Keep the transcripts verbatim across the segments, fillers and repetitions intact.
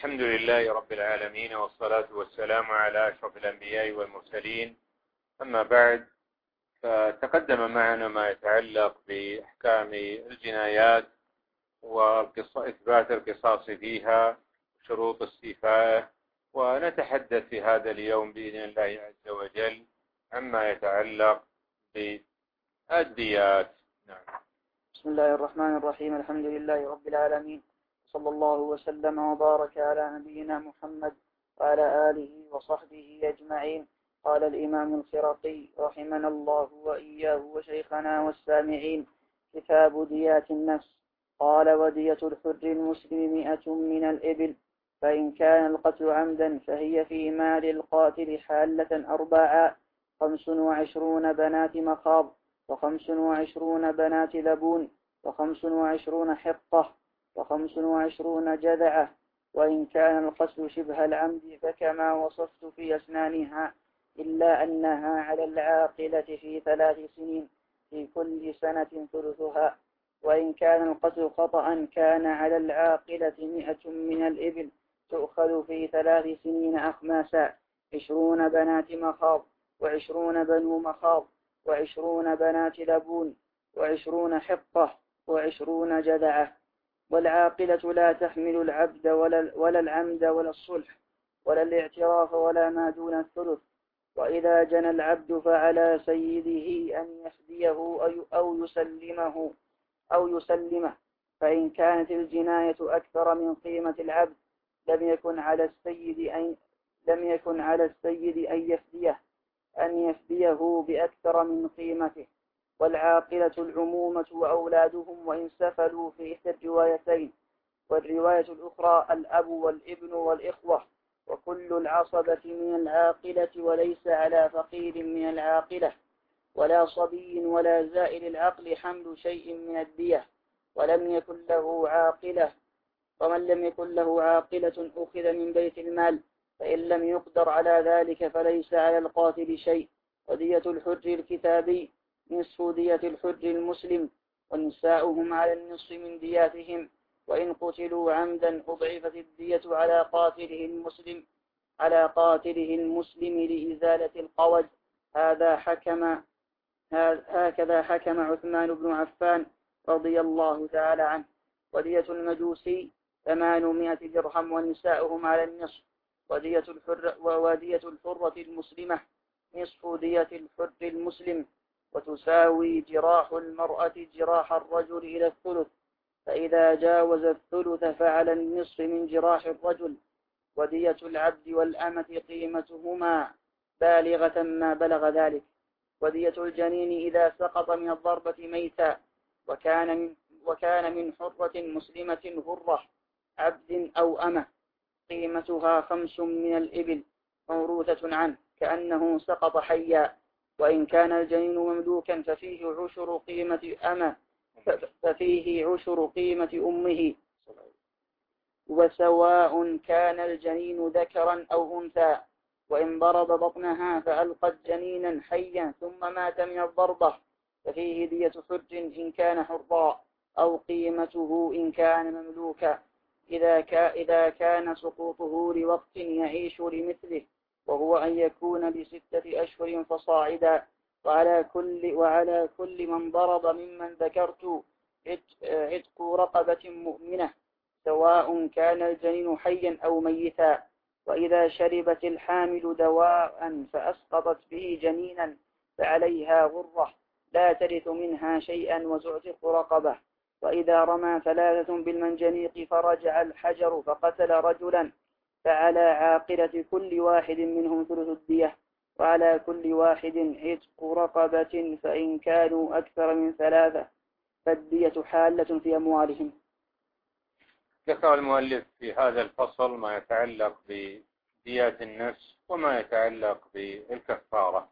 الحمد لله رب العالمين، والصلاة والسلام على أشرف الأنبياء والمرسلين. أما بعد، فتقدم معنا ما يتعلق بأحكام الجنايات وإثبات القصاص فيها وشروط استيفائه، ونتحدث في هذا اليوم بإذن الله عز وجل عما يتعلق بالديات. نعم. بسم الله الرحمن الرحيم. الحمد لله رب العالمين، صلى الله وسلم وبارك على نبينا محمد وعلى آله وصحبه أجمعين. قال الإمام الخرقي رحمنا الله وإياه وشيخنا والسامعين: كتاب ديات النفس. قال: ودية الحر المسلم مئة من الإبل، فإن كان القتل عمدا فهي في مال القاتل حالة أرباعا: خمس وعشرون بنات مخاض، وخمس وعشرون بنات لبون، وخمس وعشرون حقة، وخمس وعشرون جذعة. وإن كان القتل شبه العمد فكما وصفت في أسنانها، إلا أنها على العاقلة في ثلاث سنين، في كل سنة ثلثها. وإن كان القتل خطأ كان على العاقلة مئة من الإبل، تؤخذ في ثلاث سنين أخماسا: عشرون بنات مخاض، وعشرون بنو مخاض، وعشرون بنات لبون، وعشرون حقة، وعشرون جذعة. والعاقلة لا تحمل العبد ولا, ولا العمد ولا الصلح ولا الاعتراف ولا ما دون الثلث. وإذا جنى العبد فعلى سيده أن يفديه أو يسلمه أو يسلمه فإن كانت الجناية أكثر من قيمة العبد لم يكن على السيد أن لم يكن على السيد أن يفديه أن يفديه بأكثر من قيمته. والعاقلة العمومة وأولادهم وإن سفلوا في إحدى الروايتين، والرواية الأخرى الأب والابن والإخوة، وكل العصبة من العاقلة، وليس على فقير من العاقلة ولا صبي ولا زائل العقل حمل شيء من الدية. ولم يكن له عاقلة ومن لم يكن له عاقلة أخذ من بيت المال، فإن لم يقدر على ذلك فليس على القاتل شيء. ودية الحر الكتابي نصف دية الحر المسلم، ونساؤهم على النصف من دياتهم، وإن قتلوا عمدا أضعفت الدية على قاتله المسلم على قاتله المسلم لإزالة القوج. هذا حكم هكذا حكم عثمان بن عفان رضي الله تعالى عنه. ودية المجوسي ثمانمائة درهم، ونساؤهم على النصف. ودية الحر ودية الحرة المسلمة نصف دية الحر المسلم، وتساوي جراح المرأة جراح الرجل إلى الثلث، فإذا جاوز الثلث فعلى النصف من جراح الرجل. ودية العبد والأمة قيمتهما بالغة ما بلغ ذلك. ودية الجنين إذا سقط من الضربة ميتا وكان من, وكان من حرة مسلمة غرة عبد أو أمة قيمتها خمس من الإبل موروثة عنه كأنه سقط حيا. وإن كان الجنين مملوكا ففيه عشر قيمة أمة ففيه عشر قيمة أمه، وسواء كان الجنين ذكرا أو أنثى. وإن ضرب بطنها فألقت جنينا حيا ثم مات من الضربة ففيه دية حر إن كان حرا، أو قيمته إن كان مملوكا، إذا, كا إذا كان سقوطه لوقت يعيش لمثله، وهو أن يكون لستة أشهر فصاعدا. وعلى كل, وعلى كل من ضرب ممن ذكرت عتق رقبة مؤمنة، سواء كان الجنين حيا أو ميتا. وإذا شربت الحامل دواء فأسقطت به جنينا فعليها غرة لا ترث منها شيئا وتعتق رقبة. وإذا رمى ثلاثة بالمنجنيق فرجع الحجر فقتل رجلا فعلى عاقلة كل واحد منهم ثلث الدية، وعلى كل واحد عتق رقبة، فإن كانوا أكثر من ثلاثة فالدية حالة في أموالهم. ذكر المؤلف في هذا الفصل ما يتعلق بديات النفس وما يتعلق بالكفارة،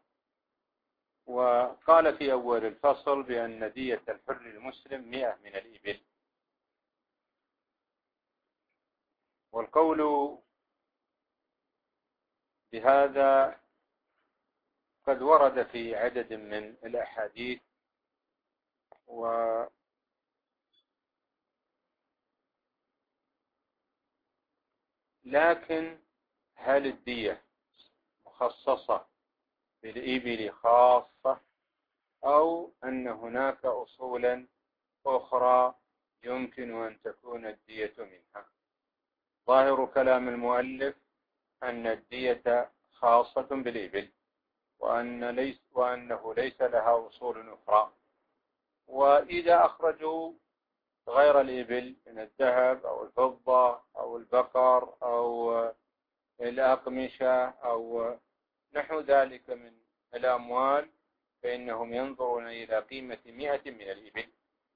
وقال في أول الفصل بأن دية الحر المسلم مئة من الإبل. والقول بهذا قد ورد في عدد من الأحاديث، و لكن هل الدية مخصصة بالإبل خاصة أو أن هناك أصولا أخرى يمكن أن تكون الدية منها؟ ظاهر كلام المؤلف أن الدية خاصة بالإبل، وأن ليس وأنه ليس لها أصول أخرى. وإذا أخرجوا غير الإبل من الذهب أو الفضة أو البقر أو الأقمشة أو نحو ذلك من الأموال فإنهم ينظرون إلى قيمة مئة من الإبل.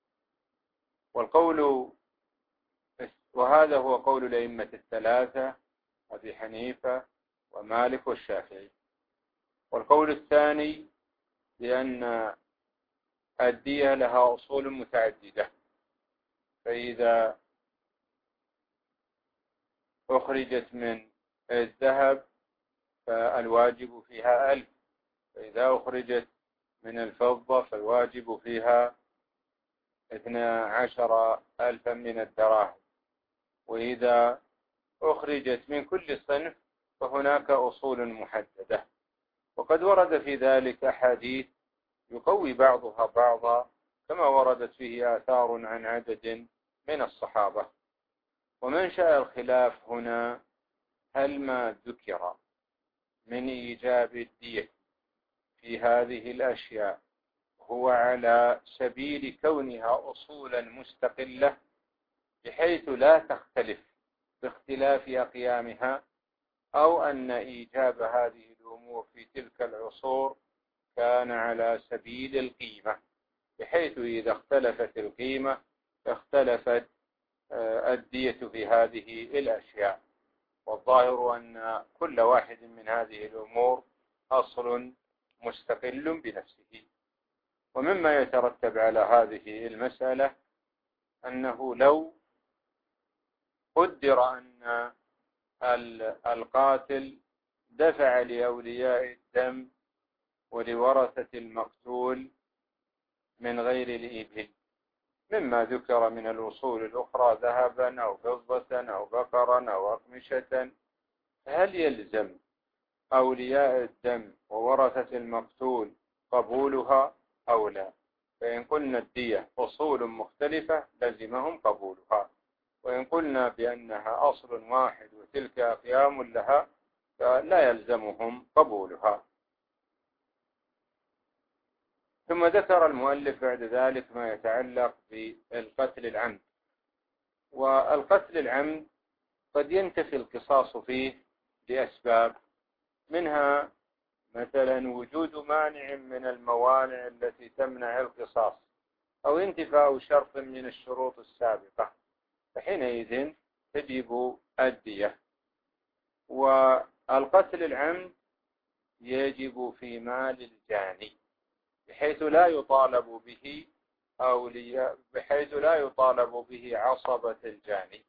والقول وهذا هو قول الأئمة الثلاثة أبي حنيفة ومالك والشافعي. والقول الثاني بأن الدية لها أصول متعددة، فإذا أخرجت من الذهب فالواجب فيها ألف، فإذا أخرجت من الفضة فالواجب فيها اثنا عشر ألفا من الدراهم، وإذا أخرجت من كل صنف فهناك أصول محددة. وقد ورد في ذلك أحاديث يقوي بعضها بعضا، كما وردت فيه آثار عن عدد من الصحابة. ومنشأ الخلاف هنا هل ما ذكر من إيجاب الدية في هذه الأشياء هو على سبيل كونها أصولا مستقلة بحيث لا تختلف باختلاف أقيامها، أو أن إيجاب هذه الأمور في تلك العصور كان على سبيل القيمة بحيث إذا اختلفت القيمة اختلفت الدية في هذه الأشياء. والظاهر أن كل واحد من هذه الأمور أصل مستقل بنفسه. ومما يترتب على هذه المسألة أنه لو قدر أن القاتل دفع لأولياء الدم ولورثة المقتول من غير الإبل مما ذكر من الأصول الأخرى ذهبا أو فضة أو بقرا أو أقمشة، هل يلزم أولياء الدم وورثة المقتول قبولها أو لا؟ فإن قلنا الدية أصول مختلفة لزمهم قبولها، وإن قلنا بأنها أصل واحد وتلك أقيام لها فلا يلزمهم قبولها. ثم ذكر المؤلف بعد ذلك ما يتعلق بالقتل العمد. والقتل العمد قد ينتفي القصاص فيه لأسباب، منها مثلا وجود مانع من الموانع التي تمنع القصاص أو انتفاء شرط من الشروط السابقة، فحينئذ تجب الدية. والقتل العمد يجب في مال الجاني بحيث لا يطالب به أولياء بحيث لا يطالب به عصبة الجاني.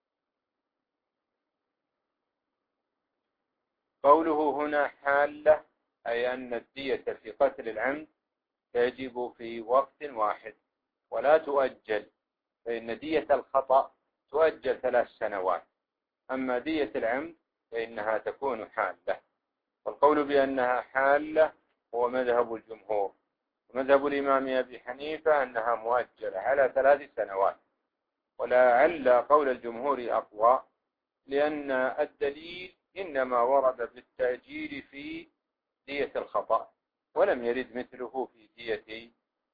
قوله هنا حالة أي أن الدية في قتل العمد تجب في وقت واحد ولا تؤجل، فإن دية الخطأ تؤجل ثلاث سنوات، أما دية العمد فإنها تكون حالة. والقول بأنها حالة هو مذهب الجمهور، ومذهب الإمام أبي حنيفة أنها مؤجلة على ثلاث سنوات. ولعل قول الجمهور أقوى لأن الدليل إنما ورد بالتأجيل في دية الخطأ ولم يرد مثله في دية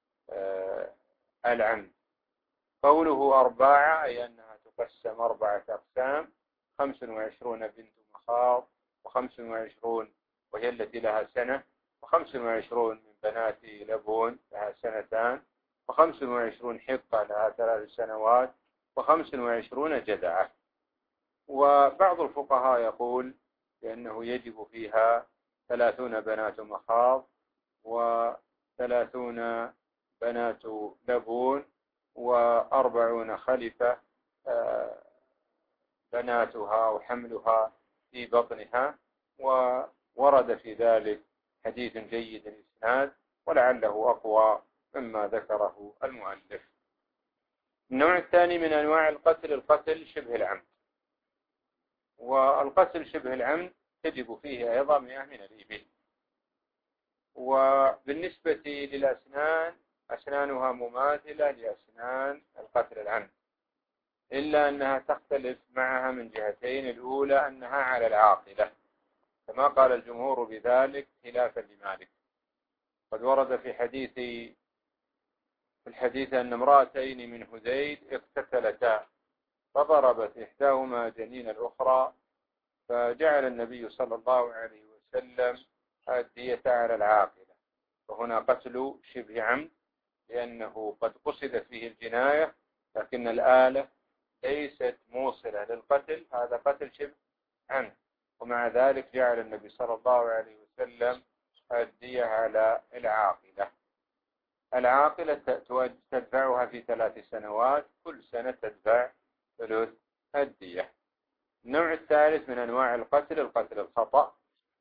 العمد. قوله أربعة أي أنها تقسم أربعة أقسام، خمس وعشرون بنت مخاض، وخمس وعشرون وهي التي لها سنة، وخمس وعشرون من بنات لبون لها سنتان، وخمس وعشرون حقة لها ثلاث سنوات، وخمس وعشرون جذعة. وبعض الفقهاء يقول بأنه يجب فيها ثلاثون بنات مخاض وثلاثون بنات لبون وأربعون خلفة بناتها وحملها في بطنها. وورد في ذلك حديث جيد الإسناد ولعله أقوى مما ذكره المؤلف. النوع الثاني من أنواع القتل القتل شبه العمد، والقتل شبه العمد تجب فيه أيضا مئة من الإبل. وبالنسبة للأسنان أسنانها مماثلة لأسنان القتل العمد، إلا أنها تختلف معها من جهتين. الأولى أنها على العاقلة كما قال الجمهور بذلك خلافا لمالك. قد ورد في حديث في الحديث أن امرأتين من هذيل اقتتلتا فضربت إحداهما جنين الأخرى، فجعل النبي صلى الله عليه وسلم الدية على العاقلة. وهنا قتل شبه عمد لأنه قد قصدت فيه الجناية لكن الآلة ليست موصلة للقتل، هذا قتل شبه عمد. ومع ذلك جعل النبي صلى الله عليه وسلم الدية على العاقلة. العاقلة تدفعها في ثلاث سنوات، كل سنة تدفع ثلث الدية. النوع الثالث من أنواع القتل القتل الخطأ،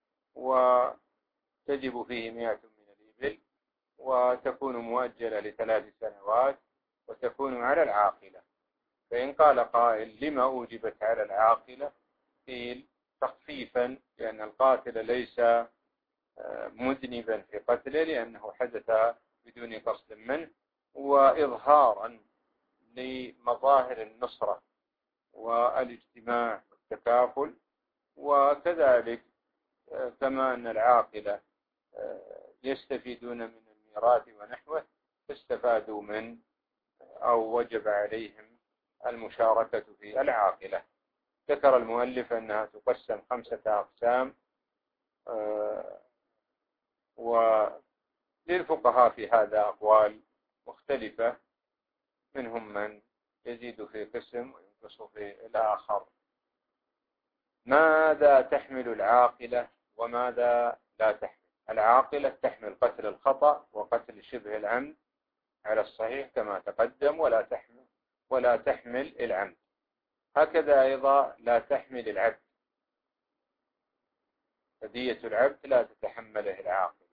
وتجب فيه مئة من الإبل، وتكون مؤجلة لثلاث سنوات، وتكون على العاقلة. فإن قال قائل لما أوجبت على العاقلة؟ قيل تخفيفا، لأن القاتل ليس مذنبا في قتله لأنه حدث بدون قصد منه، وإظهارا لمظاهر النصرة والاجتماع والتكافل. وكذلك كما أن العاقلة يستفيدون من الميراث ونحوه، استفادوا من أو وجب عليهم المشاركة في العاقلة. ذكر المؤلف أنها تقسم خمسة أقسام، وللفقهاء في هذا أقوال مختلفة، منهم من يزيد في قسم وينقص في الآخر. ماذا تحمل العاقلة وماذا لا تحمل؟ العاقلة تحمل قتل الخطأ وقتل شبه العمد على الصحيح كما تقدم، ولا تحمل ولا تحمل العمد. هكذا أيضا لا تحمل العبد، فدية العبد لا تتحمله العاقلة.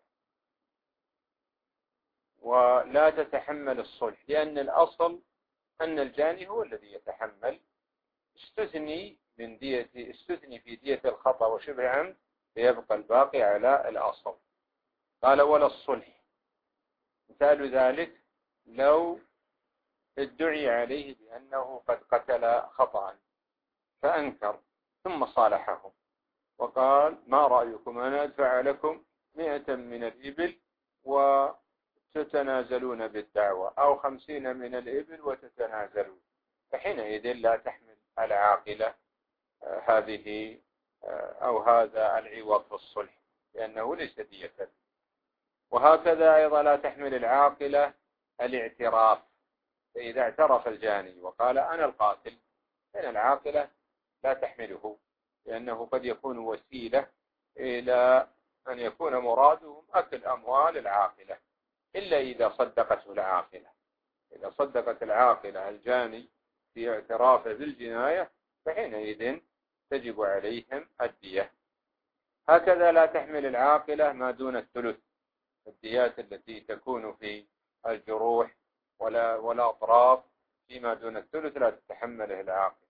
ولا تتحمل الصلح، لأن الأصل أن الجاني هو الذي يتحمل. استثني من دية استثني في دية الخطأ وشبه عمد، فيبقى الباقي على الأصل. قال ولا الصلح. مثال ذلك لو ادعي عليه بأنه قد قتل خطأ فأنكر ثم صالحهم وقال ما رأيكم أنا أدفع لكم مئة من الإبل وتتنازلون بالدعوة، أو خمسين من الإبل وتتنازلون، فحينئذ لا تحمل العاقلة هذه أو هذا العوض في الصلح لأنه ليس دية. وهكذا أيضا لا تحمل العاقلة الاعتراف، فإذا اعترف الجاني وقال أنا القاتل فإن العاقلة لا تحمله، لأنه قد يكون وسيلة إلى أن يكون مرادهم أكل أموال العاقلة، إلا إذا صدقته العاقلة. إذا صدقت العاقلة الجاني في اعترافه بالجناية فحينئذ تجب عليهم الدية. هكذا لا تحمل العاقلة ما دون الثلث، الديات التي تكون في الجروح ولا ولا أطراف فيما دون الثلث لا تتحمله العاقلة.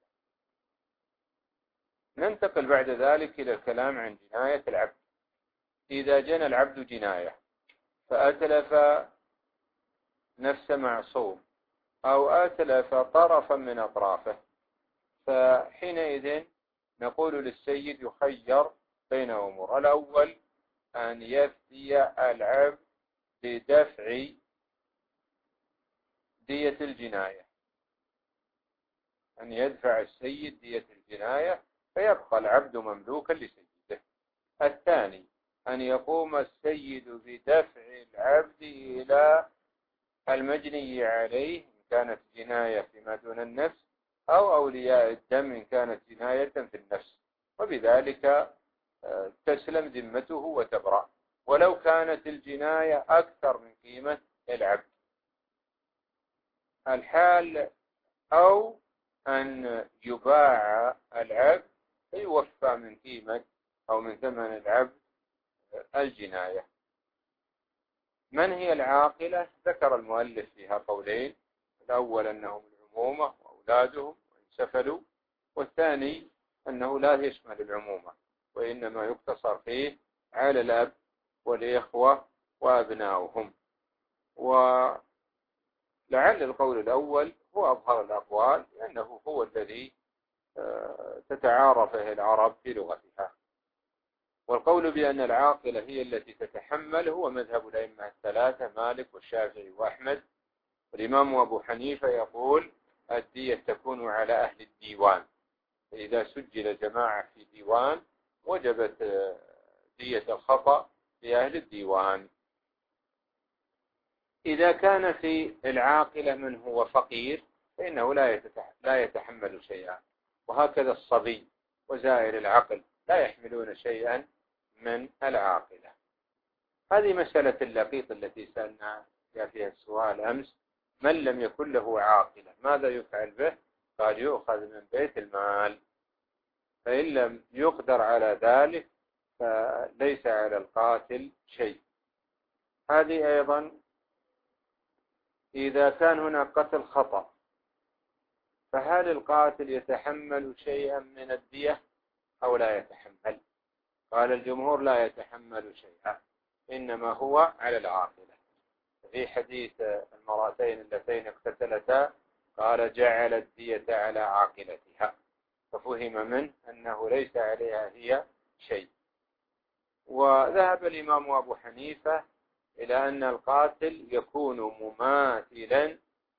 ننتقل بعد ذلك إلى الكلام عن جناية العبد. إذا جنى العبد جناية فأتلف نفس معصوم أو أتلف طرفا من أطرافه، فحينئذ نقول للسيد يخير بين أمور. الأول أن يفدي العبد بدفع دية الجناية، أن يدفع السيد دية الجناية فيبقى العبد مملوكا لسيده. الثاني أن يقوم السيد بدفع العبد إلى المجني عليه إن كانت جناية فيما دون النفس، أو أولياء الدم إن كانت جناية في النفس، وبذلك تسلم ذمته وتبرأ ولو كانت الجناية أكثر من قيمة العبد. الحال أو أن يباع العبد فيوفى من قيمة أو من ثمن العبد الجناية. من هي العاقلة؟ ذكر المؤلف فيها قولين، الأول أنهم العمومة وأولادهم وإن سفلوا، والثاني أنه لا يشمل العمومة، وإنما يقتصر فيه على الأب والإخوة وأبناؤهم. ولعل القول الأول هو أظهر الأقوال، لأنه هو الذي تتعارفه العرب في لغتها. والقول بأن العاقلة هي التي تتحمل هو مذهب الأئمة الثلاثة مالك والشافعي وأحمد. والإمام أبو حنيفة يقول الدية تكون على أهل الديوان، فإذا سجل جماعة في ديوان وجبت دية الخطأ لأهل الديوان. إذا كان في العاقلة من هو فقير فإنه لا يتحمل شيئا، وهكذا الصبي وزائر العقل لا يحملون شيئا من العاقلة. هذه مسألة اللقيط التي سألنا فيها السؤال أمس: من لم يكن له عاقلة ماذا يفعل به؟ قال يؤخذ من بيت المال، فإن لم يقدر على ذلك فليس على القاتل شيء. هذه أيضا إذا كان هناك قتل خطأ، فهل القاتل يتحمل شيئا من الدية أو لا يتحمل؟ قال الجمهور لا يتحمل شيئا، إنما هو على العاقلة. في حديث المرأتين اللتين اقتتلتا قال جعل الدية على عاقلتها، ففهم منه أنه ليس عليها هي شيء. وذهب الإمام أبو حنيفة إلى أن القاتل يكون مماثلا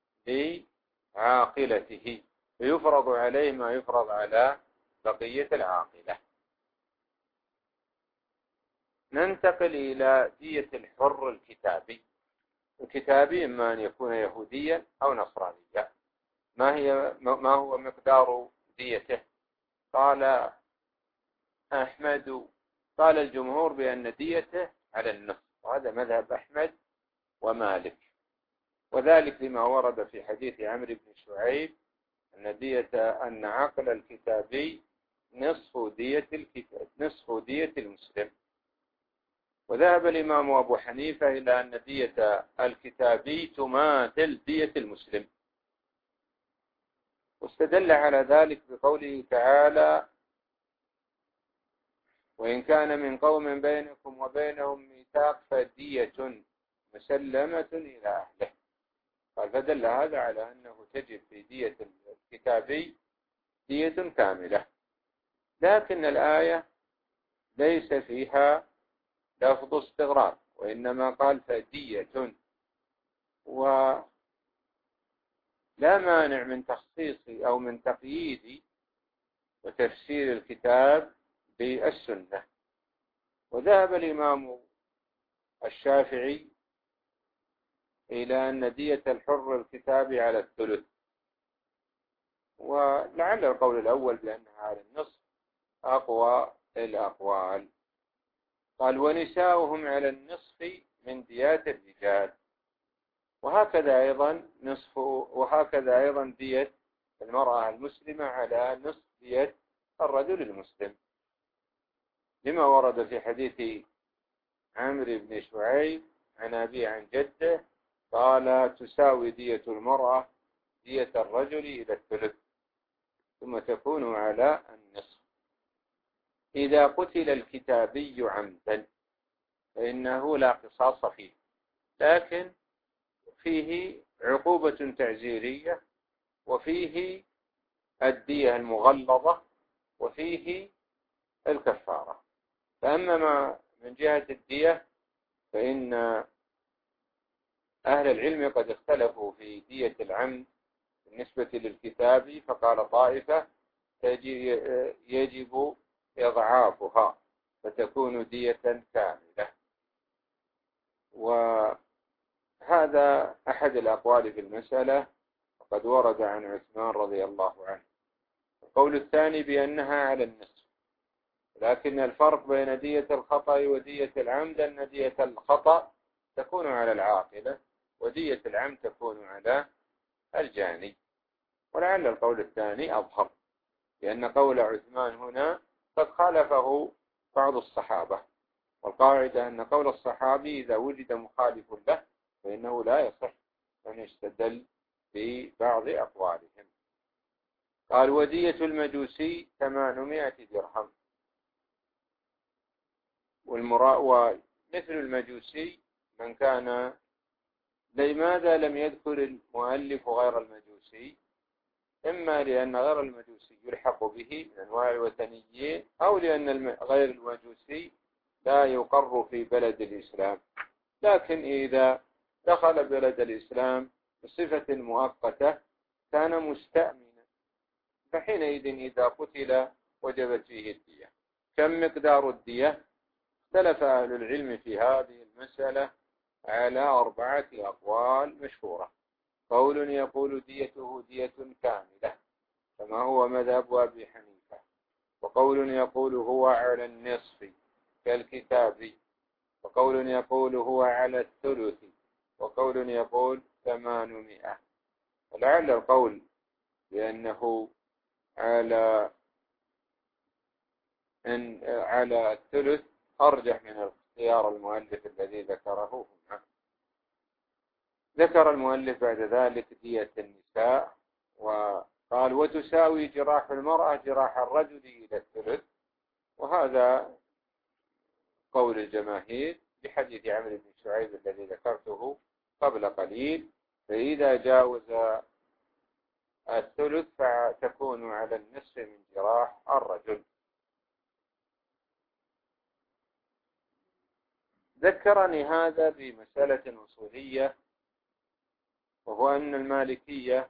لعاقلته، فيفرض عليه ما يفرض على بقية العاقلة. ننتقل إلى دية الحر الكتابي. الكتابي إما أن يكون يهوديا أو نصرانيا. ما هي ما هو مقدار ديته؟ قال أحمد قال الجمهور بأن ديته على النصف، وهذا مذهب أحمد ومالك، وذلك لما ورد في حديث عمرو بن شعيب أن دية أن عقل الكتابي نصف دية الكتاب نصف دية المسلم. وذهب الإمام أبو حنيفة إلى أن دية الكتابي تماثل دية المسلم، واستدل على ذلك بقوله تعالى: وإن كان من قوم بينكم وبينهم ميثاق فدية مسلمة إلى أهله. قال فدل هذا على أنه تجب في دية الكتابي دية كاملة، لكن الآية ليس فيها لفظ استغراق، وإنما قال فدية، ولا مانع من تخصيص أو من تقييد وتفسير الكتاب بالسنة. وذهب الإمام الشافعي إلى أن دية الحر الكتابي على الثلث، ولعل القول الأول بأنها على النصف أقوى الأقوال. قال ونساؤهم على النصف من ديات الرجال، وهكذا أيضا نصف وهكذا أيضا دية المرأة المسلمة على نصف دية الرجل المسلم، لما ورد في حديث عمرو بن شعيب عن أبي عن جده قال تساوي دية المرأة دية الرجل إلى الثلث ثم تكون على النصف. إذا قتل الكتابي عمدا فإنه لا قصاص فيه، لكن فيه عقوبة تعزيرية، وفيه الدية المغلظة، وفيه الكفارة. فأما ما من جهة الدية فإن أهل العلم قد اختلفوا في دية العمد بالنسبة للكتاب، فقال طائفة يجب إضعافها فتكون دية كاملة، وهذا أحد الأقوال في المسألة، وقد ورد عن عثمان رضي الله عنه. القول الثاني بأنها على النصف، لكن الفرق بين دية الخطأ ودية العمد أن دية الخطأ تكون على العاقلة ودية العمد تكون على الجاني. ولعل القول الثاني أظهر، لأن قول عثمان هنا قد خالفه بعض الصحابة، والقاعدة أن قول الصحابي إذا وجد مخالف له فإنه لا يصح أن يستدل ببعض أقوالهم. قال ودية المجوسي ثمانمائة درهم. والمرا ومثل المجوسي من كان، لماذا لم يذكر المؤلف غير المجوسي؟ إما لأن غير المجوسي يلحق به من أنواع الوثنيين، أو لأن غير المجوسي لا يقر في بلد الإسلام. لكن إذا دخل بلد الإسلام بصفة مؤقتة كان مستأمنا، فحينئذ إذا قتل وجبت فيه الدية. كم مقدار الدية؟ اختلف أهل العلم في هذه المسألة على أربعة أقوال مشهورة. قول يقول ديته دية كاملة كما هو مذهب أبي حنيفة، وقول يقول هو على النصف كالكتابي، وقول يقول هو على الثلث، وقول يقول ثمانمائة. ولعل القول بأنه على إن على الثلث أرجح من اختيار المؤلف الذي ذكره هنا. ذكر المؤلف بعد ذلك دية النساء، وقال وتساوي جراح المرأة جراح الرجل إلى الثلث، وهذا قول الجماهير بحديث عمرو بن شعيب الذي ذكرته قبل قليل. فإذا جاوز الثلث فتكون على النصف من جراح الرجل. ذكرني هذا بمسألة أصولية، وهو أن المالكية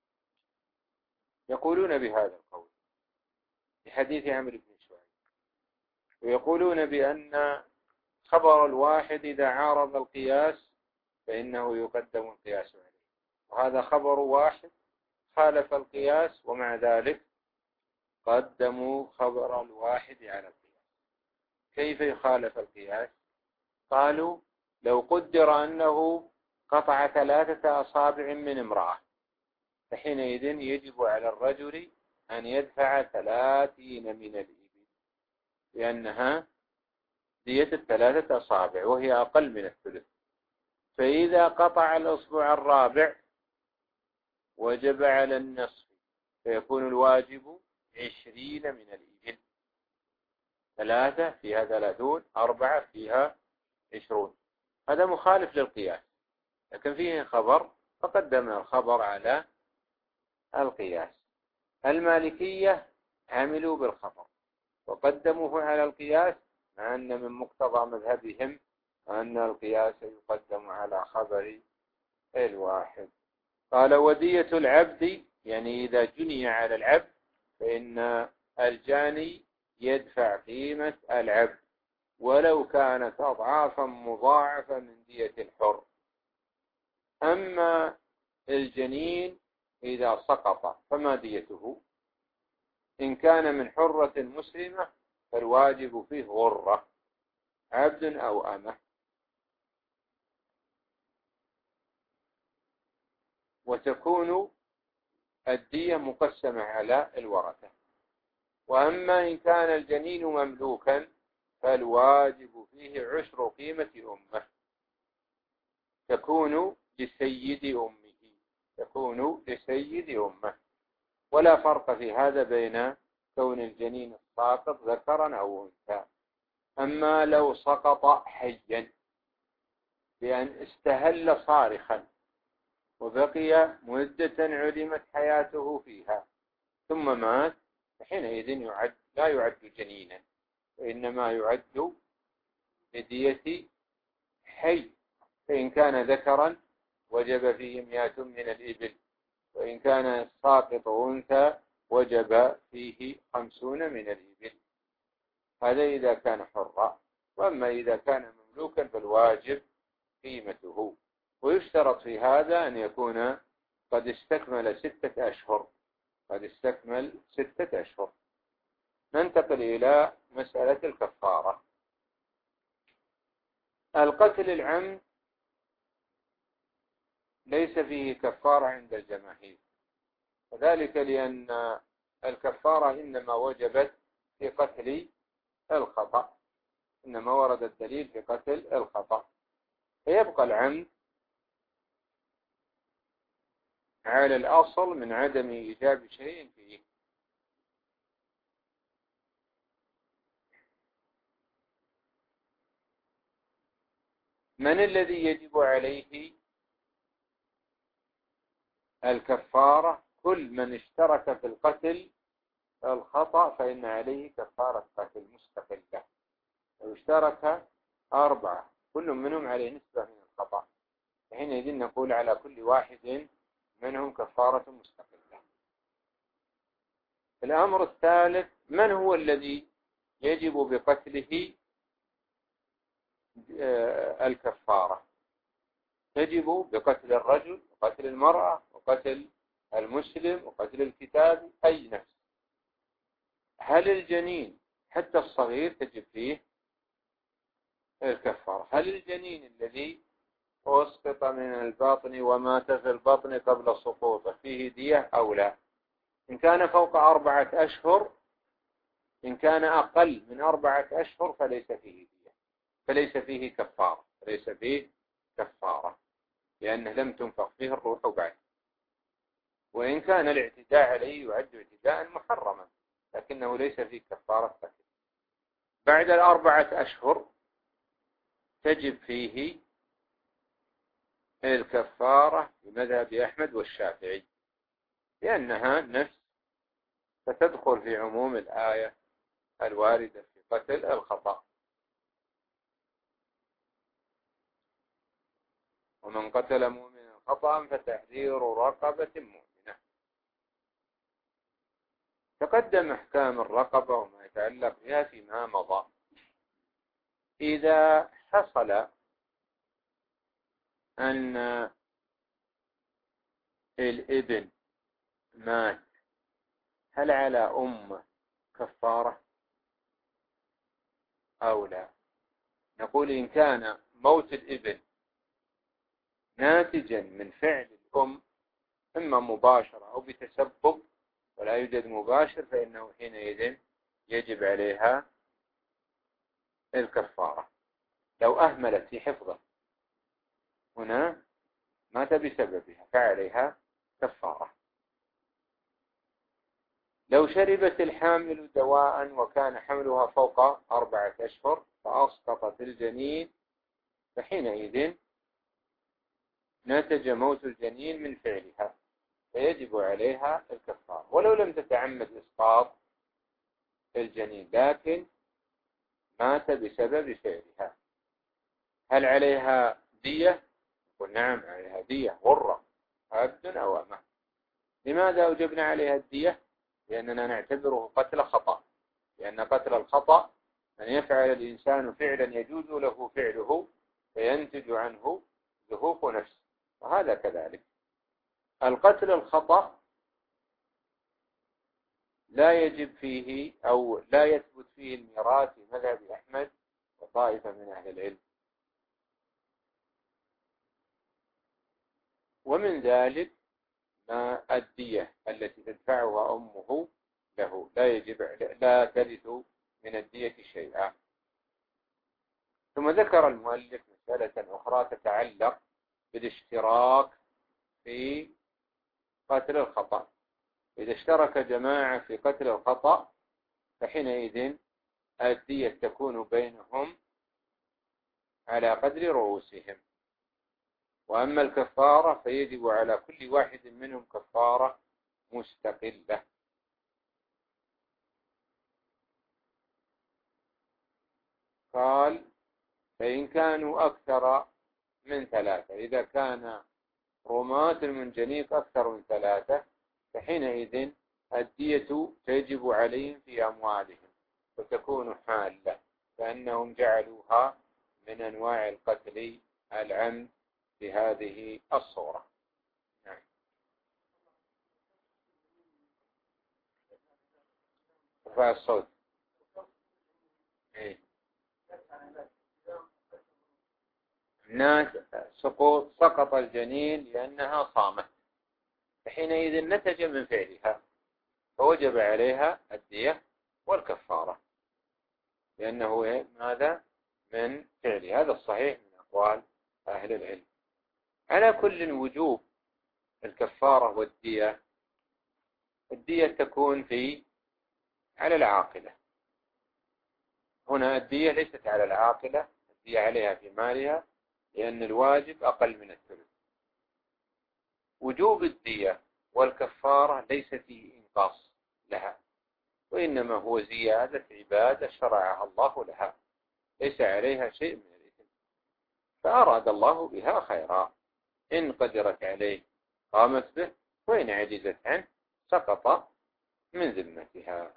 يقولون بهذا القول بحديث عمرو بن شعيب، ويقولون بأن خبر الواحد إذا عارض القياس فإنه يقدم القياس عليه، وهذا خبر واحد خالف القياس ومع ذلك قدموا خبر الواحد على القياس. كيف يخالف القياس؟ قالوا لو قدر أنه قطع ثلاثة أصابع من امرأة فحينئذ يجب على الرجل أن يدفع ثلاثين من الإبل، لأنها دية الثلاثة أصابع وهي أقل من الثلث. فإذا قطع الأصبع الرابع وجب على النصف، فيكون الواجب عشرين من الإبل. ثلاثة فيها ثلاثون، أربعة فيها عشرون. هذا مخالف للقياس، لكن فيه خبر فقدم الخبر على القياس. المالكية عملوا بالخبر وقدموه على القياس، مع أن من مقتضى مذهبهم أن القياس يقدم على خبر الواحد. قال ودية العبد، يعني إذا جني على العبد فإن الجاني يدفع قيمة العبد ولو كانت أضعافا مضاعفة من دية الحر. أما الجنين إذا سقط فما ديته؟ إن كان من حرة مسلمة فالواجب فيه غرة، عبد أو أمة، وتكون الدية مقسمة على الورثة. وأما إن كان الجنين مملوكا فالواجب فيه عشر قيمة أمه، تكون لسيد أمه تكون لسيد أمه. ولا فرق في هذا بين كون الجنين الساقط ذكرا أو أنثى. أما لو سقط حيا بأن استهل صارخا وبقي مدة علمت حياته فيها ثم مات، فحينئذ يعد لا يعد جنينا، وإنما يعد لدية حي. فإن كان ذكرا وجب فيه مئة من الإبل، وإن كان الساقط أنثى وجب فيه خمسون من الإبل. هذا إذا كان حرا. وأما إذا كان مملوكا فالواجب قيمته. ويشترط في هذا أن يكون قد استكمل ستة أشهر قد استكمل ستة أشهر. ننتقل إلى مسألة الكفارة. القتل العمد ليس فيه كفارة عند الجماهير، وذلك لأن الكفارة إنما وجبت في قتل الخطأ، إنما ورد الدليل في قتل الخطأ، فيبقى العمد على الأصل من عدم إيجاب شيء فيه. من الذي يجب عليه الكفارة؟ كل من اشترك في القتل الخطأ فإن عليه كفارة قتل مستقلة. لو اشترك أربعة كل منهم عليه نسبة من الخطأ، حينئذ نقول على كل واحد منهم كفارة مستقلة. الأمر الثالث: من هو الذي يجب بقتله الكفارة؟ تجب بقتل الرجل وقتل المرأة وقتل المسلم وقتل الكتاب أي نفس. هل الجنين حتى الصغير تجب فيه الكفارة؟ هل الجنين الذي أسقط من البطن ومات في البطن قبل سقوطه فيه دية أو لا؟ إن كان فوق أربعة أشهر، إن كان أقل من أربعة أشهر فليس فيه دية، فليس فيه كفارة، فليس فيه كفارة لأنه لم تنفخ فيه الروح بعد. وإن كان الاعتداء عليه يعد اعتداء محرما لكنه ليس فيه كفارة قتل. بعد الأربعة أشهر تجب فيه الكفارة بمذهب أحمد والشافعي لأنها نفس فتدخل في عموم الآية الواردة في قتل الخطأ. ومن قتل مؤمنا خطأ فتحرير رقبة مؤمنة. تقدم أحكام الرقبة وما يتعلق بها فيما مضى. إذا حصل أن الابن مات هل على أم كفارة أو لا؟ نقول إن كان موت الابن ناتجا من فعل الأم إما مباشرة أو بتسبب ولا يوجد مباشر فإنه حينئذ يجب عليها الكفارة. لو أهملت في حفظه هنا مات بسببها فعليها كفارة. لو شربت الحامل دواء وكان حملها فوق أربعة أشهر فأسقطت الجنين فحينئذ نتج موت الجنين من فعلها فيجب عليها الكفارة ولو لم تتعمد إسقاط الجنين لكن مات بسبب فعلها. هل عليها دية؟ قل نعم عليها دية، غرة عبد أو أمة. لماذا أوجبنا عليها الدية؟ لأننا نعتبره قتل خطأ، لأن قتل الخطأ أن يفعل الإنسان فعلا يجوز له فعله فينتج عنه زهوق نفس، وهذا كذلك. القتل الخطأ لا يجب فيه أو لا يثبت فيه الميراث في مذهب أحمد وطائفة من أهل العلم. ومن ذلك ما الدية التي تدفعها أمه له لا يجب لا ترث من الدية شيئا. ثم ذكر المؤلف مسألة أخرى تتعلق بالاشتراك في قتل الخطأ. إذا اشترك جماعة في قتل الخطأ فحينئذ الدية تكون بينهم على قدر رؤوسهم. وأما الكفارة فيجب على كل واحد منهم كفارة مستقلة. قال: فإن كانوا أكثر من ثلاثة، إذا كان رماة المنجنيق أكثر من ثلاثة فحينئذ الدية تجب عليهم في أموالهم وتكون حالة، فأنهم جعلوها من أنواع القتل العمد بهذه الصورة. نعم. رفع الصوت. إيه. الناس سقوط سقط الجنين لأنها صامت فحينئذ نتج من فعلها فوجب عليها الدية والكفارة لأنه ماذا من فعلها. هذا الصحيح من أقوال أهل العلم. على كل وجوب الكفارة والدية، الدية تكون في على العاقلة. هنا الدية ليست على العاقلة، الدية عليها في مالها، لأن الواجب أقل من الثلث. وجوب الدية والكفارة ليس فيه إنقاص لها، وإنما هو زيادة عبادة شرعها الله لها، ليس عليها شيء من الإثم، فأراد الله بها خيرا، إن قدرت عليه قامت به، وإن عجزت عنه سقط من ذمتها.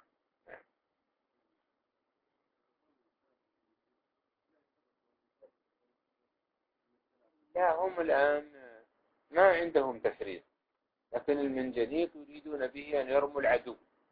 لا، هم الآن ما عندهم تفريط، لكن المنجنيق يريدون به أن يرموا العدو،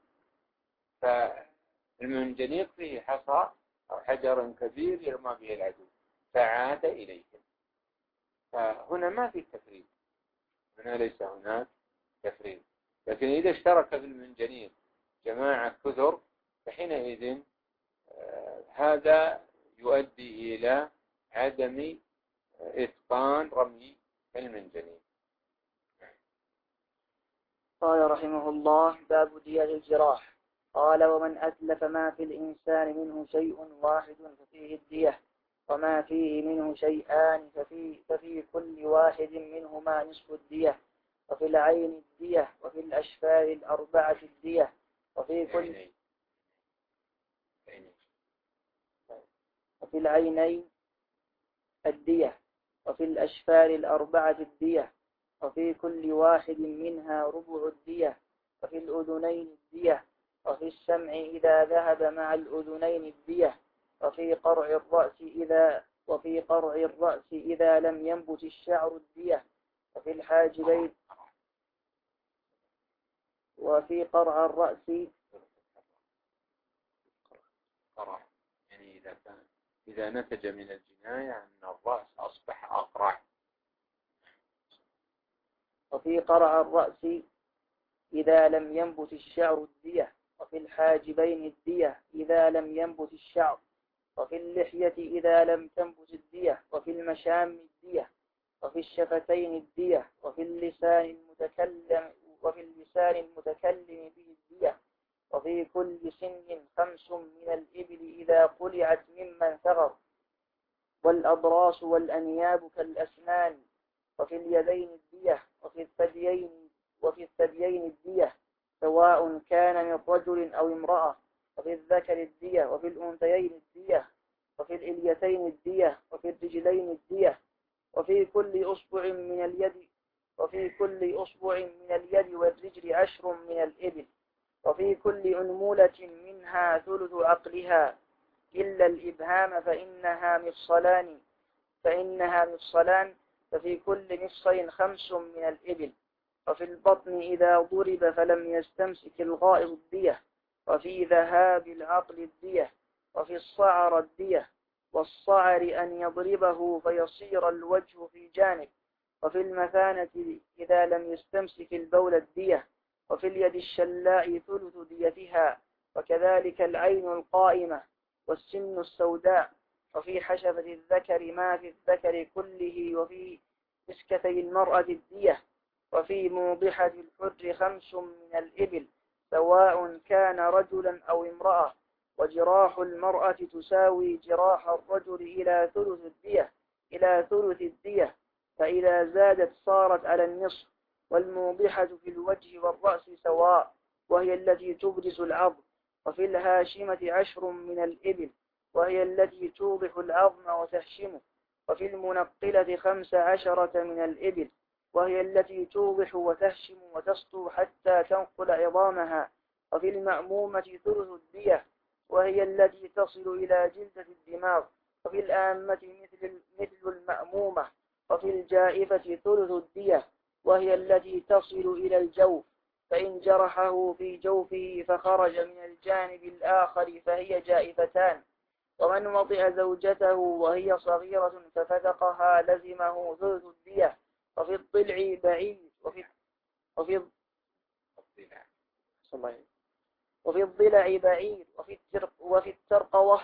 فالمنجنيق فيه حصى أو حجر كبير يرمى به العدو فعاد إليهم، فهنا ما في تفريط، هنا ليس هناك تفريط. لكن إذا اشترك في المنجنيق جماعة كثر فحينئذ آه هذا يؤدي إلى عدم إتقان رمي المنجنيق. قال رحمه الله: باب دية الجراح. قال: ومن أتلف ما في الإنسان منه شيء واحد ففيه الدية، وما فيه منه شيئان ففي, ففي كل واحد منهما نصف الدية، وفي العين الدية، وفي الأشفار الأربعة الدية، وفي كل وفي العينين الدية، وفي الأشفار الأربعة الدية، وفي كل واحد منها ربع الدية، وفي الأذنين الدية، وفي السمع إذا ذهب مع الأذنين الدية، وفي قرع الرأس إذا وفي قرع الرأس إذا لم ينبت الشعر الدية، وفي الحاجبين وفي قرع الرأس قرع يعني إذا كان إذا نتج من الجناية أن الرأس أصبح أقرع. وفي قرع الرأس إذا لم ينبت الشعر الدية، وفي الحاجبين الدية إذا لم ينبت الشعر، وفي اللحية إذا لم تنبت الدية، وفي المشام الدية، وفي الشفتين الدية، وفي اللسان المتكلم وفي اللسان المتكلم به الدية، وفي كل سن خمس من الإبل إذا قلعت ممن ثغر، والأضراس والأنياب كالأسنان، وفي اليدين الدية، وفي الثديين وفي الثديين الدية سواء كان من رجل أو امرأة، وفي الذكر الدية، وفي الأنثيين الدية، وفي الإليتين الدية، وفي الرجلين الدية، وفي كل أصبع من اليد وفي كل أصبع من اليد والرجل عشر من الإبل، وفي كل أنمولة منها ثلث عقلها إلا الإبهام فإنها مفصلان فإنها مفصلان ففي كل مفصل خمس من الإبل، وفي البطن إذا ضرب فلم يستمسك الغائط الدية، وفي ذهاب العقل الدية، وفي الصعر الدية، والصعر أن يضربه فيصير الوجه في جانب، وفي المثانة إذا لم يستمسك البول الدية، وفي اليد الشلاء ثلث ديتها، وكذلك العين القائمة والسن السوداء، وفي حشفة الذكر ما في الذكر كله، وفي مسكتي المرأة الدية، وفي موضحة الحر خمس من الإبل سواء كان رجلا أو امرأة، وجراح المرأة تساوي جراح الرجل إلى ثلث الدية إلى ثلث الدية فإذا زادت صارت على النصف، والموضحة في الوجه والرأس سواء وهي التي تبرز العظم، وفي الهاشمة عشر من الإبل وهي التي توضح العظم وتهشمه، وفي المنقلة خمس عشرة من الإبل وهي التي توضح وتهشم وتسطو حتى تنقل عظامها، وفي المأمومة ثلث الدية وهي التي تصل إلى جلدة الدماغ، وفي الآمة مثل, مثل المأمومة، وفي الجائفة ثلث الدية وهي التي تصل إلى الجوف، فإن جرحه في جوفه فخرج من الجانب الآخر فهي جائفتان، ومن وطئ زوجته وهي صغيرة ففتقها لزمه ثلث الدية، وفي الضلع بعيد وفي وفي وفي الضلع بعيد وفي الترق وفي الترقوة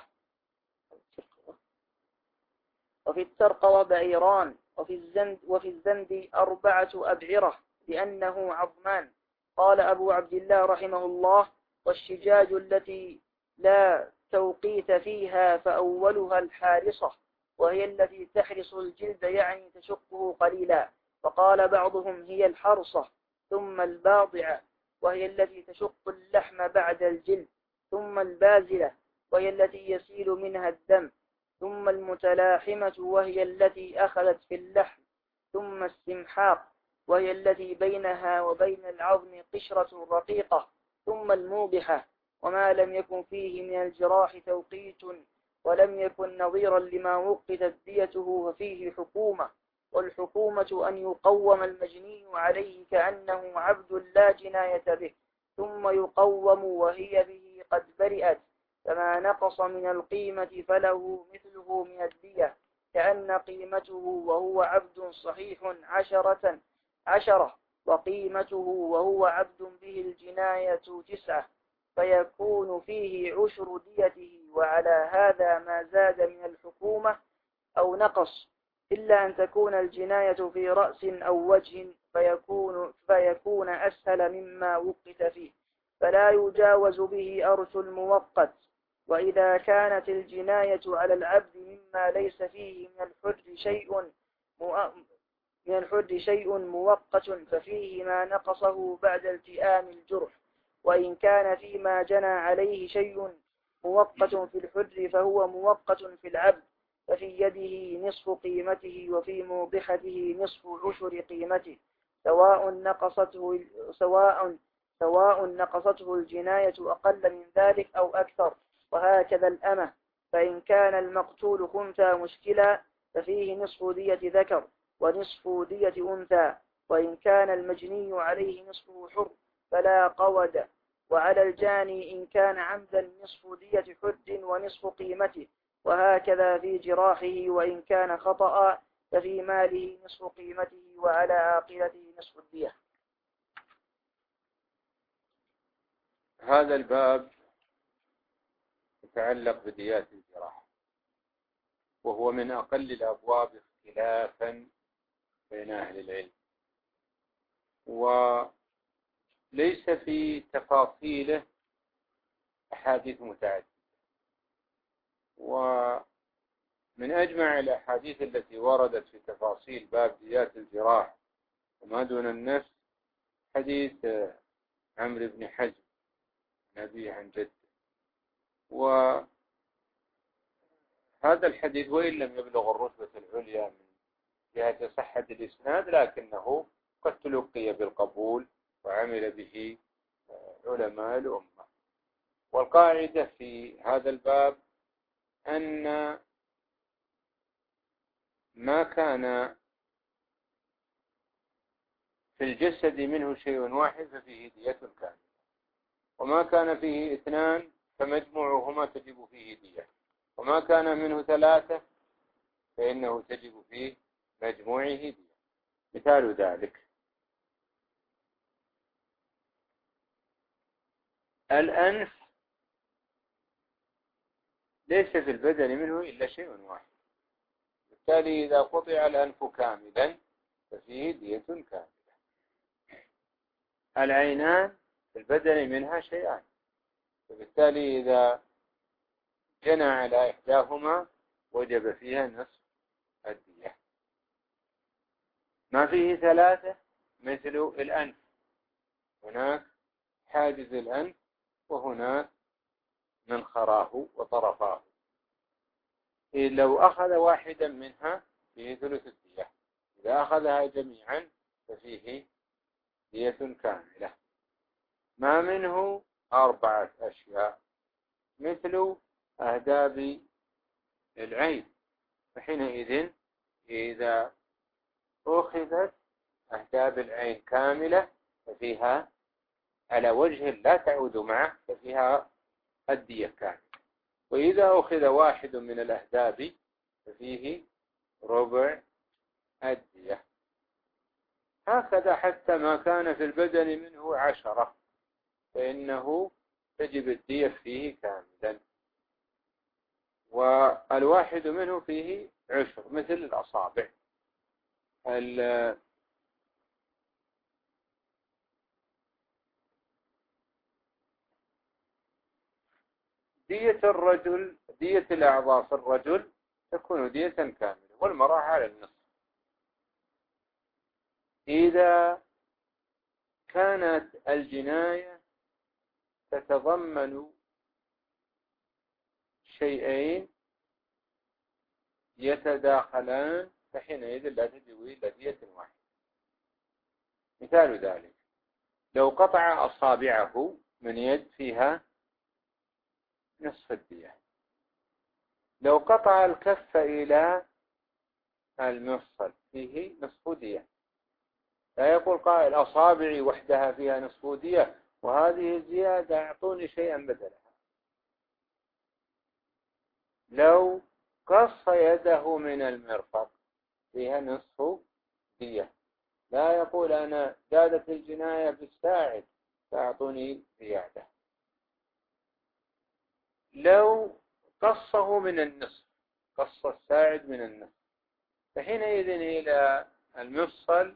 وفي الترقوة بعيران، وفي الزند وفي الزند أربعة أبعرة، لأنه عظمان. قال أبو عبد الله رحمه الله: والشجاج التي لا توقيت فيها فأولها الحارصة، وهي التي تحرص الجلد يعني تشقه قليلا. وقال بعضهم: هي الحرصة، ثم الباضعة، وهي التي تشق اللحم بعد الجلد، ثم البازلة، وهي التي يسيل منها الدم، ثم المتلاحمة، وهي التي أخذت في اللحم، ثم السمحاق، وهي التي بينها وبين العظم قشرة رقيقة، ثم الموضحة، وما لم يكن فيه من الجراح توقيت ولم يكن نظيرا لما وقتت ديته ففيه حكومة. والحكومة أن يقوم المجني عليه كأنه عبد لا جناية به، ثم يقوم وهي به قد برئت، فما نقص من القيمة فله مثله من الدية، كأن قيمته وهو عبد صحيح عشرة عشرة، وقيمته وهو عبد به الجناية تسعة، فيكون فيه عشر ديته. وعلى هذا ما زاد من الحكومة أو نقص، إلا أن تكون الجناية في رأس أو وجه، فيكون, فيكون أسهل مما وقت فيه، فلا يجاوز به أرث الموقت. وإذا كانت الجناية على العبد مما ليس فيه من الحر شيء من الحر شيء مؤقت، ففيه ما نقصه بعد التئام الجرح. وإن كان فيما جنى عليه شيء مؤقت في الحر فهو مؤقت في العبد، ففي يده نصف قيمته وفي موضحته نصف عشر قيمته، سواء نقصته سواء سواء نقصته الجناية أقل من ذلك أو أكثر. وهكذا الأمة، فإن كان المقتول خنثى مشكلا ففيه نصف دية ذكر ونصف دية أنثى، وإن كان المجني عليه نصفه حر فلا قود. وعلى الجاني إن كان عمدا نصف دية حر ونصف قيمته، وهكذا في جراحه، وإن كان خطأ ففي ماله نصف قيمته، وعلى عاقلته نصف الدية. هذا الباب يتعلق بديات الجراح، وهو من أقل الأبواب اختلافا بين أهل العلم، وليس في تفاصيله أحاديث متعددة. ومن أجمع الأحاديث التي وردت في تفاصيل باب ديات الجراح وما دون النفس حديث عمرو بن حزم نبي عن جده، وهذا الحديث وإن لم يبلغ الرتبة العليا من جهة صحة الإسناد، لكنه قد تلقي بالقبول وعمل به علماء الأمة. والقاعدة في هذا الباب أن ما كان في الجسد منه شيء واحد ففيه دية كاملة، وما كان فيه اثنان فمجموعهما تجب فيه دية، وما كان منه ثلاثة فإنه تجب فيه مجموعه دية. مثال ذلك الأنف، ليس في البدن منه إلا شيء واحد، بالتالي إذا قطع الأنف كاملا ففيه دية كاملة. العينان في البدن منها شيئان، فبالتالي إذا جنى على إحداهما وجب فيها نصف الدية. ما فيه ثلاثة مثل الأنف، هناك حاجز الأنف وهناك منخراه وطرفاه، لو أخذ واحدا منها فيه ثلث الدية، إذا أخذها جميعا ففيه دية كاملة. ما منه أربعة أشياء مثل أهداب العين، فحينئذ إذا أخذت أهداب العين كاملة ففيها على وجه لا تعود معه ففيها الدية كاملة. وإذا أخذ واحد من الأهداب ففيه ربع الدية. هكذا حتى ما كان في البدن منه عشرة فإنه تجب الدية فيه كاملا، والواحد منه فيه عشر مثل الأصابع. دية الرجل دية الأعضاء في الرجل تكون دية كاملة، والمرأة على النصف. إذا كانت الجناية تتضمن شيئين يتداخلان فحينئذ لا تجوي إلا دية واحدة. مثال ذلك لو قطع أصابعه من يد فيها نصف الدية، لو قطع الكف إلى المفصل فيه نصف دية. لا يقول قائل أصابعي وحدها فيها نصف دية وهذه الزيادة أعطوني شيئا بدلها. لو قص يده من المرفق فيها نصف دية، لا يقول أنا زادت الجناية بالساعد فأعطوني زيادة. لو قصه من النصف، قص الساعد من النصف، فحينئذ إلى المفصل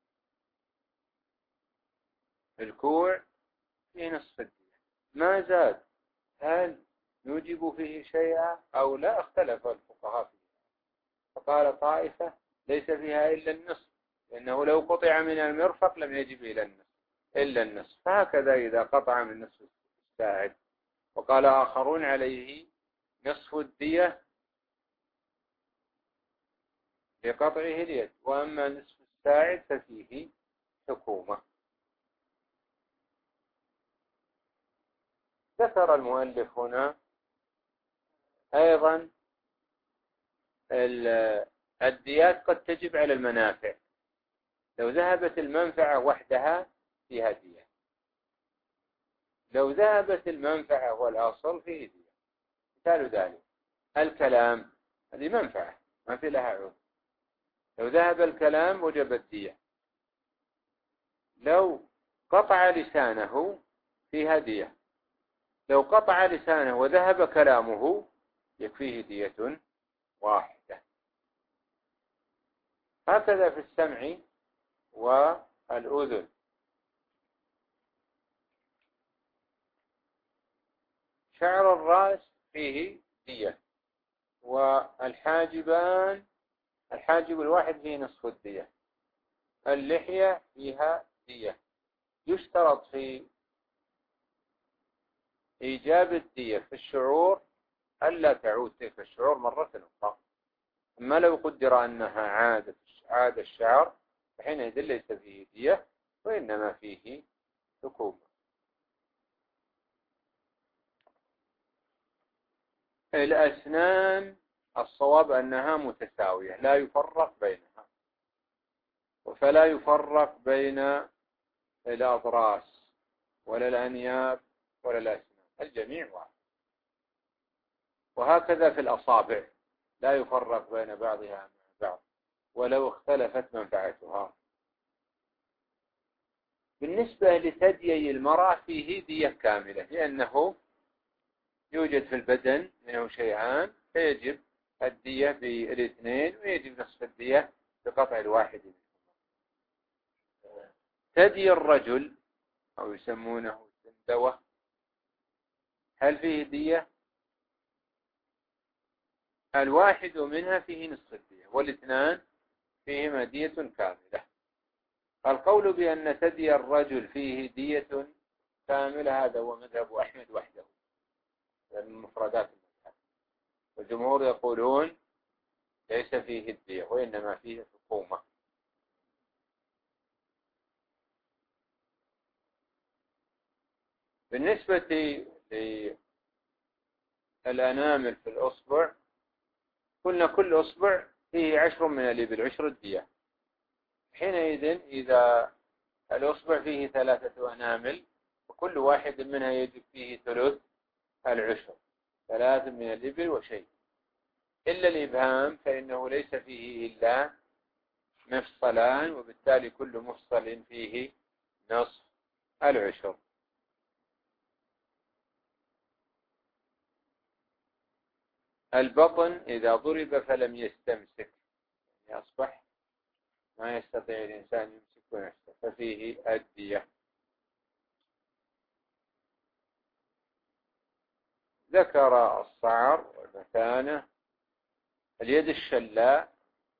الكوع في نصف الدية ما زاد، هل يوجب فيه شيئا أو لا؟ اختلف الفقهاء فيه، فقال طائفة ليس فيها إلا النصف، لأنه لو قطع من المرفق لم يجب إلى النصف إلا النصف، فهكذا إذا قطع من نصف الساعد. وقال آخرون عليه نصف الدية لقطعه اليد، وأما نصف الساعد ففيه حكومة. ذكر المؤلف هنا أيضا الديات قد تجب على المنافع، لو ذهبت المنفعة وحدها فيها دية، لو ذهبت المنفعة والأصل فيه دية. مثال ذلك الكلام، هذه منفعة ما في لها عوض، لو ذهب الكلام وجبت دية. لو قطع لسانه فيها دية، لو قطع لسانه وذهب كلامه يكفيه دية واحدة. هكذا في السمع والأذن. شعر الرأس فيه دية، والحاجبان الحاجب الواحد فيه نصف الدية، اللحية فيها دية. يشترط في إيجاب الدية في الشعور ألا تعود تلك الشعور مرة أخرى. أما لو قدر أنها عادة عاد الشعر فحينئذ ليس فيه دية وإنما فيه حكومة. الأسنان الصواب أنها متساوية لا يفرق بينها، فلا يفرق بين الأضراس ولا الأنياب ولا الأسنان، الجميع واحد. وهكذا في الأصابع لا يفرق بين بعضها مع بعض ولو اختلفت منفعتها. بالنسبة لثديي المرأة فيه دية كاملة، لأنه يوجد في البدن منه شيئان فيجب الدية بالاثنين ويجب نصف الدية بقطع الواحد منهما. ثدي الرجل أو يسمونه السندوة هل فيه دية؟ الواحد منها فيه نصف الدية والاثنان فيهما دية كاملة. القول بأن ثدي الرجل فيه دية كاملة هذا هو مذهب أحمد وحده من مفردات المذهب، والجمهور يقولون ليس فيه الدية وإنما فيه حكومة. بالنسبة للأنامل في الأصبع قلنا كل أصبع فيه عشر من الإبل، عشر الدية. حينئذ إذا الأصبع فيه ثلاثة أنامل وكل واحد منها يجب فيه ثلث العشر، ثلاث من الإبل وشيء، إلا الإبهام فإنه ليس فيه إلا مفصلان وبالتالي كل مفصل فيه نصف العشر. البطن إذا ضرب فلم يستمسك يعني أصبح ما يستطيع الإنسان يمسك نفسه ففيه الدية. ذكر الصعر والمثانة. اليد الشلاء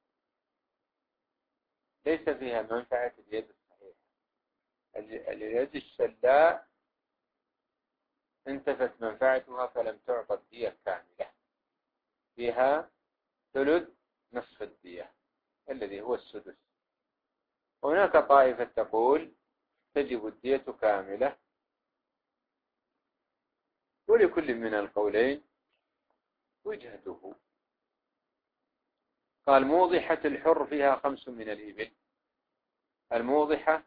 ليس فيها منفعة اليد الصحيحة. اليد الشلاء انتفت منفعتها فلم تعطى الدية كاملة، فيها ثلث نصف الدية الذي هو السدس. هناك طائفة تقول تجب الدية كاملة، ولكل من القولين وجهته. قال موضحة الحر فيها خمس من الإبل. الموضحة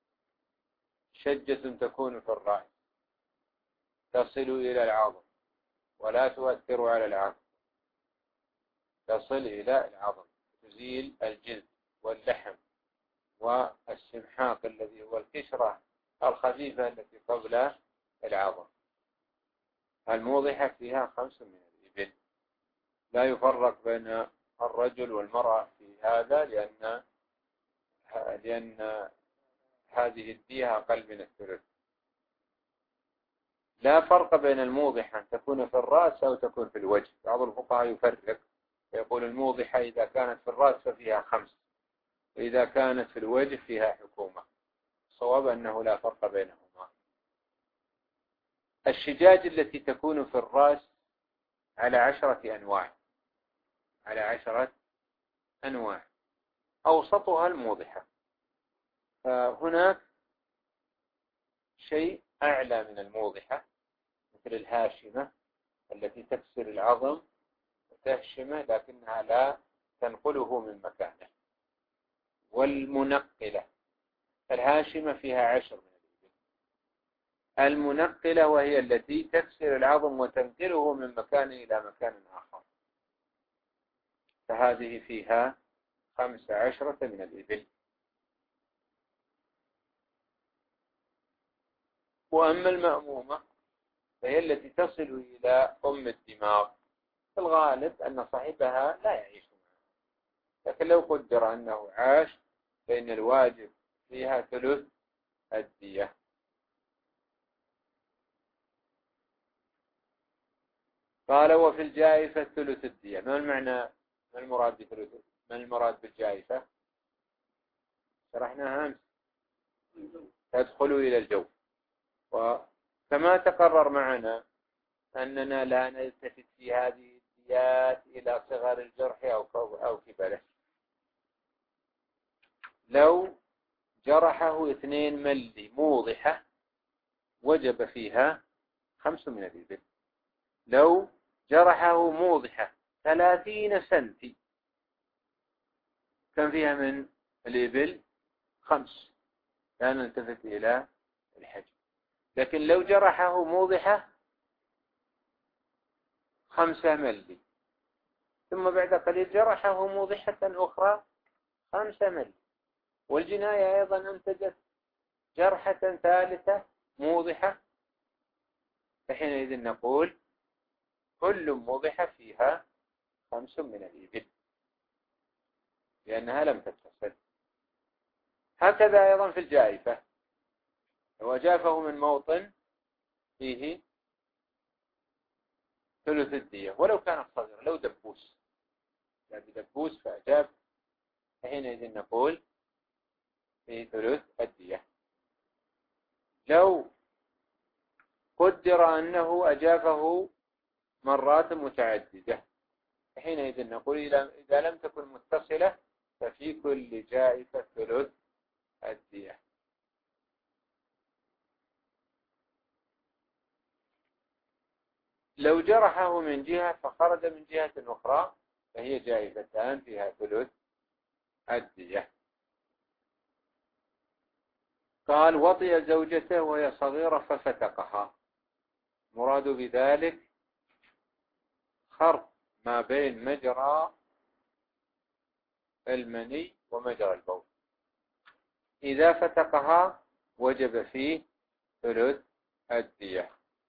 شجة تكون في الرأس تصل إلى العظم ولا تؤثر على العظم، تصل إلى العظم، تزيل الجلد واللحم والسمحاق الذي هو القشرة الخفيفة التي قبل العظم. الموضحة فيها خمس من الإبل. لا يفرق بين الرجل والمرأة في هذا، لأن لأن هذه الدية أقل من الثلث. لا فرق بين الموضحة أن تكون في الرأس أو تكون في الوجه. بعض الفقهاء يفرق يقول الموضحة إذا كانت في الرأس ففيها خمس، وإذا كانت في الوجه فيها حكومة. الصواب أنه لا فرق بينهما. الشجاج التي تكون في الرأس على عشرة أنواع، على عشرة أنواع، أوسطها الموضحة. فهناك شيء أعلى من الموضحة مثل الهاشمة التي تكسر العظم وتهشمه لكنها لا تنقله من مكانه، والمنقلة. الهاشمة فيها عشر من الإبل. المنقلة وهي التي تكسر العظم وتنقله من مكان إلى مكان آخر، فهذه فيها خمس عشرة من الإبل. وأما المأمومة فهي التي تصل إلى أم الدماغ. في الغالب أن صاحبها لا يعيش معها، لكن لو قدر أنه عاش فإن الواجب فيها ثلث الدية. قال وفي الجائفة ثلث الدية. ما المعنى؟ ما المراد بثلث؟ ما المراد بالجائفة؟ شرحناها أمس. تدخل إلى الجوف. وكما تقرر معنا أننا لا نلتفت في هذه الديات إلى صغر الجرح أو كبره. لو جرحه اثنين ملي موضحة وجب فيها خمس من الإبل. لو جرحه موضحة ثلاثين سنتي كان فيها من الإبل خمس، لا نلتفت إلى الحجم. لكن لو جرحه موضحة خمسة ملي ثم بعد قليل جرحه موضحة أخرى خمسة ملي، والجناية أيضا أنتجت جرحة ثالثة موضحة، فحينئذ نقول كل موضحة فيها خمس من الإبل لأنها لم تتصل. هكذا أيضا في الجائفة. لو جافه من موطن فيه ثلث الدية ولو كانت صغيرة، لو دبوس، لا بدبوس فأجاب، فحينئذ نقول فيه ثلث الدية. لو قدر أنه أجافه مرات متعددة، فحينئذ نقول إذا لم تكن متصلة ففي كل جائفة ثلث الدية. لو جرحه من جهة فخرج من جهة أخرى فهي جائفتان فيها ثلث الدية. قال وطئ زوجته وهي صغيرة ففتقها. مراد بذلك خرق ما بين مجرى المني ومجرى البول. إذا فتقها وجب فيه ثلث الدية.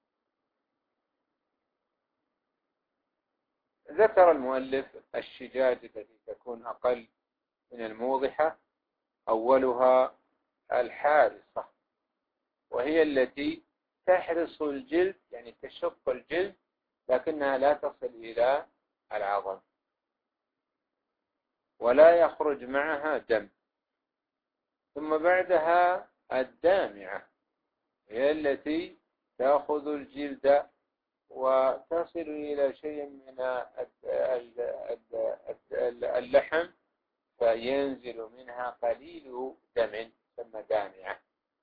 ذكر المؤلف الشجاج التي تكون أقل من الموضحة. أولها الحارصة، وهي التي تحرص الجلد، يعني تشق الجلد لكنها لا تصل إلى العظم، ولا يخرج معها دم. ثم بعدها الدامعة، هي التي تأخذ الجلد وتصل إلى شيء من اللحم فينزل منها قليل دم ثم دامعة.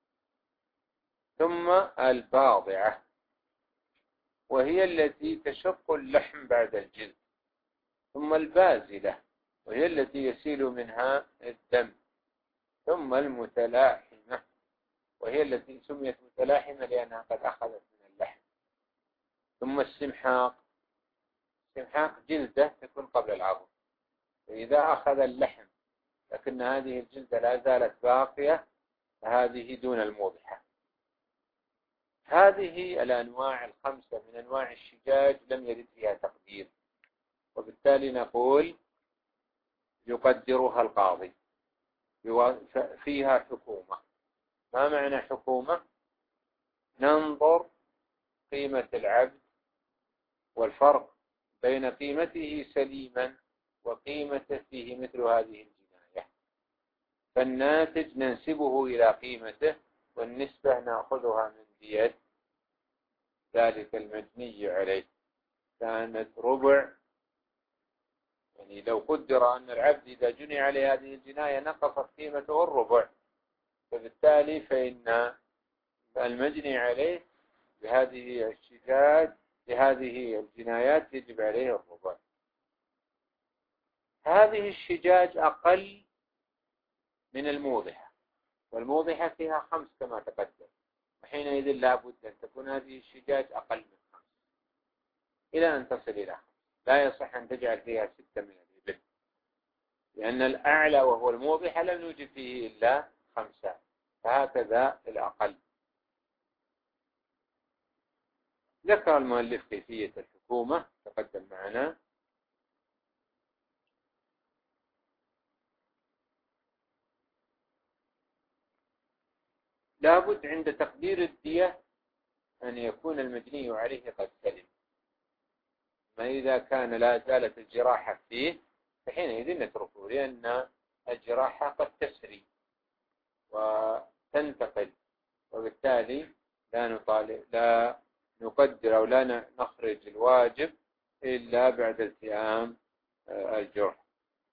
ثم الباضعة، وهي التي تشق اللحم بعد الجلد. ثم البازلة، وهي التي يسيل منها الدم. ثم المتلاحمة، وهي التي سميت متلاحمة لأنها قد أخذت من اللحم. ثم السمحاق، السمحاق جلدة تكون قبل العظم، فإذا أخذ اللحم لكن هذه الجلدة لا زالت باقية فهذه دون الموضحة. هذه الأنواع الخمسة من أنواع الشجاج لم يرد فيها تقدير، وبالتالي نقول يقدرها القاضي فيها حكومة. ما معنى حكومة؟ ننظر قيمة العبد والفرق بين قيمته سليما وقيمته فيه مثل هذه الجناية، فالناتج ننسبه إلى قيمته، والنسبة نأخذها من بيد ذلك المجني عليه. كانت ربع، يعني لو قدر أن العبد إذا جني عليه هذه الجناية نقصت قيمته الربع، فبالتالي فإن المجني عليه بهذه الشجاج بهذه الجنايات يجب عليه الربع. هذه الشجاج أقل من الموضحة، والموضحة فيها خمس كما تقدم، وحينئذ لا بد أن تكون هذه الشجاج أقل من خمس إلى أن تصل إلى خمس. لا يصح أن تجعل فيها ستة من الإبل، لأن الأعلى وهو الموضحة لم يوجد فيه إلا خمسة، فهكذا الأقل. ذكر المؤلف كيفية الحكومة تقدم معنا. لابد عند تقدير الدية أن يكون المجني عليه قد سلم، ما إذا كان لا زالت الجراحة فيه فحينئذ نتركه، لأن الجراحة قد تسري وتنتقل، وبالتالي لا نطالب لا نقدر أو لا نخرج الواجب إلا بعد التئام الجرح.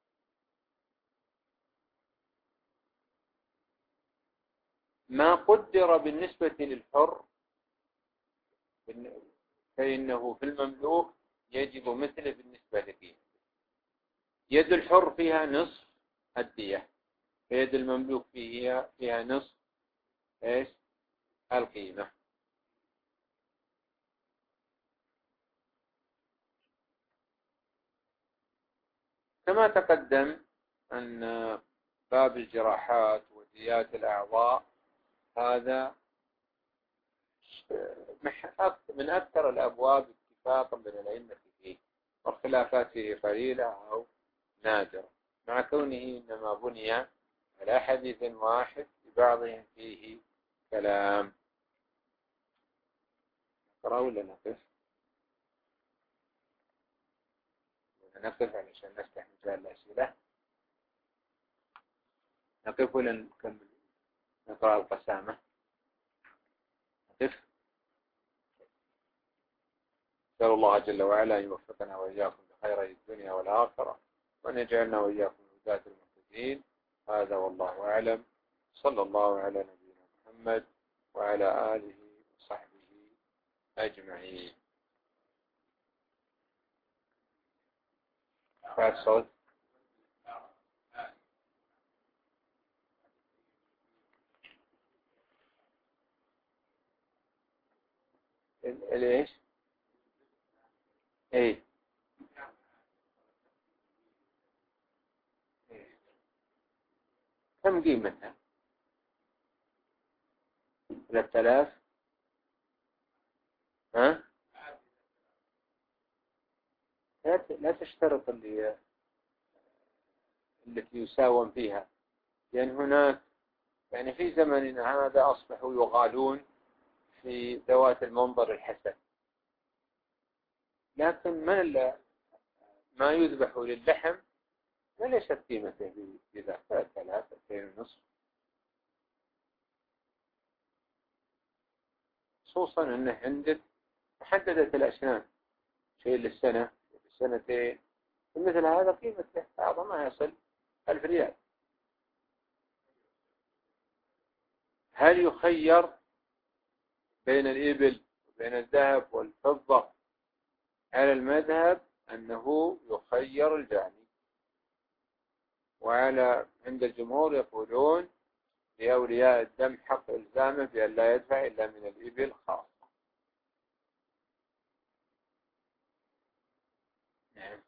ما قدر بالنسبة للحر فإنه في المملوك يجب مثله بالنسبة لقيمته. يد الحر فيها نصف الدية، فيد المملوك فيها فيها نصف إيش القيمة. كما تقدم أن باب الجراحات وديات الأعضاء هذا من أكثر الأبواب اتفاقا بين الأئمة فيه، والخلافات فيه قليلة أو نادرة، مع كونه إنما بني على حديث واحد ببعضهم فيه كلام. نقرأ ولا نقف؟ نقف علشان نفتح مجال الأسئلة. نقف ولا نكمل نقرأ القسامة؟ نقف. نسأل الله جل وعلا أن يوفقنا وإياكم لخير الدنيا والآخرة، وأن يجعلنا وإياكم هداة المهتدين. هذا والله أعلم. صلى الله على نبينا محمد وعلى آله وصحبه أجمعين. بعد صوت ليش؟ ايه كم قيمتها؟ ثلاثة آلاف. ها؟ لا تشترط اللي التي يساوم فيها، لأن هناك يعني في زمننا هذا أصبحوا يغالون في ذوات المنظر الحسن، لكن ما ما يذبح للحم ما ليست قيمته بذا، ثلاثة اثنين ونصف، خصوصا أنه عندك محددة الأسنان، شيء للسنة للسنتين، مثل هذا قيمته بعض ما يصل ألف ريال. هل يخير بين الإبل وبين الذهب والفضة؟ على المذهب أنه يخير الجاني، وعلى عند الجمهور يقولون لأولياء الدم حق إلزامه بأن لا يدفع إلا من الإبل خاصة. نعم.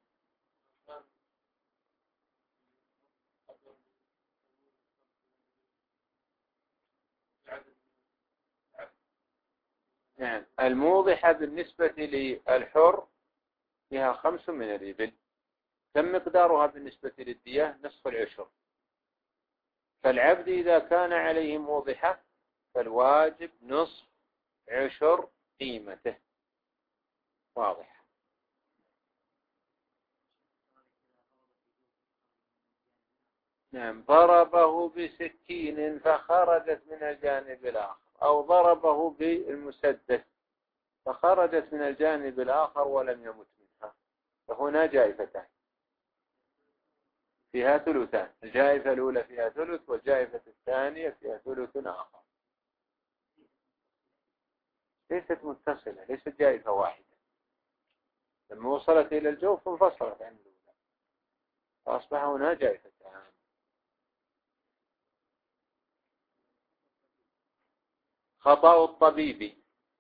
نعم. الموضحة بالنسبة للحر فيها خمس من الإبل. كم مقدارها بالنسبة للدية؟ نصف العشر. فالعبد إذا كان عليه موضحة فالواجب نصف عشر قيمته. واضح. نعم. ضربه بسكين فخرجت من الجانب الآخر، أو ضربه بالمسدس فخرجت من الجانب الآخر ولم يمت منها، فهنا جائفتان فيها ثلثان. الجائفة الأولى فيها ثلث، والجائفة الثانية فيها ثلث آخر. ليست متصلة، ليست جائفة واحدة. لما وصلت إلى الجوف انفصلت عن الأولى، فأصبح هنا جائفتان. خطأ الطبيب.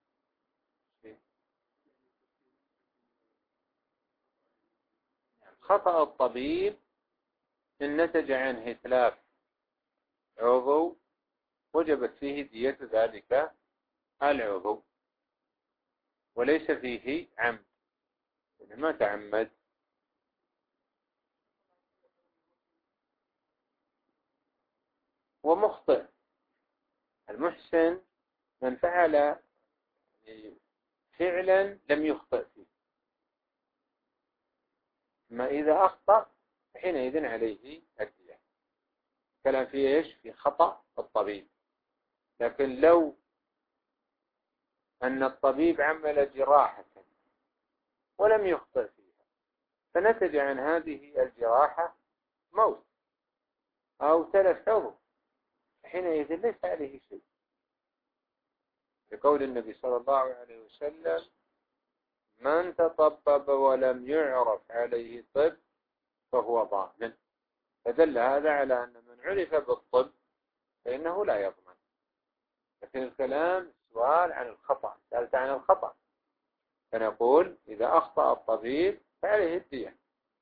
خطأ الطبيب إن نتج عنه إتلاف عضو وجبت فيه دية ذلك العضو، وليس فيه عمد، ما تعمد. ومخطئ. المحسن من فعل فعلا لم يخطئ فيه، ما إذا أخطأ حينئذ عليه الدية. كلام فيه إيش؟ في خطأ الطبيب. لكن لو أن الطبيب عمل جراحة ولم يخطئ فيها فنتج عن هذه الجراحة موت أو تلف عضو، حينئذ ليس عليه شيء، لقول النبي صلى الله عليه وسلم: من تطبب ولم يعرف عليه طب فهو ضامن. فدل هذا على أن من عرف بالطب فإنه لا يضمن. لكن الكلام سؤال عن الخطأ، سألت عن الخطأ، فنقول إذا أخطأ الطبيب فعليه الدية.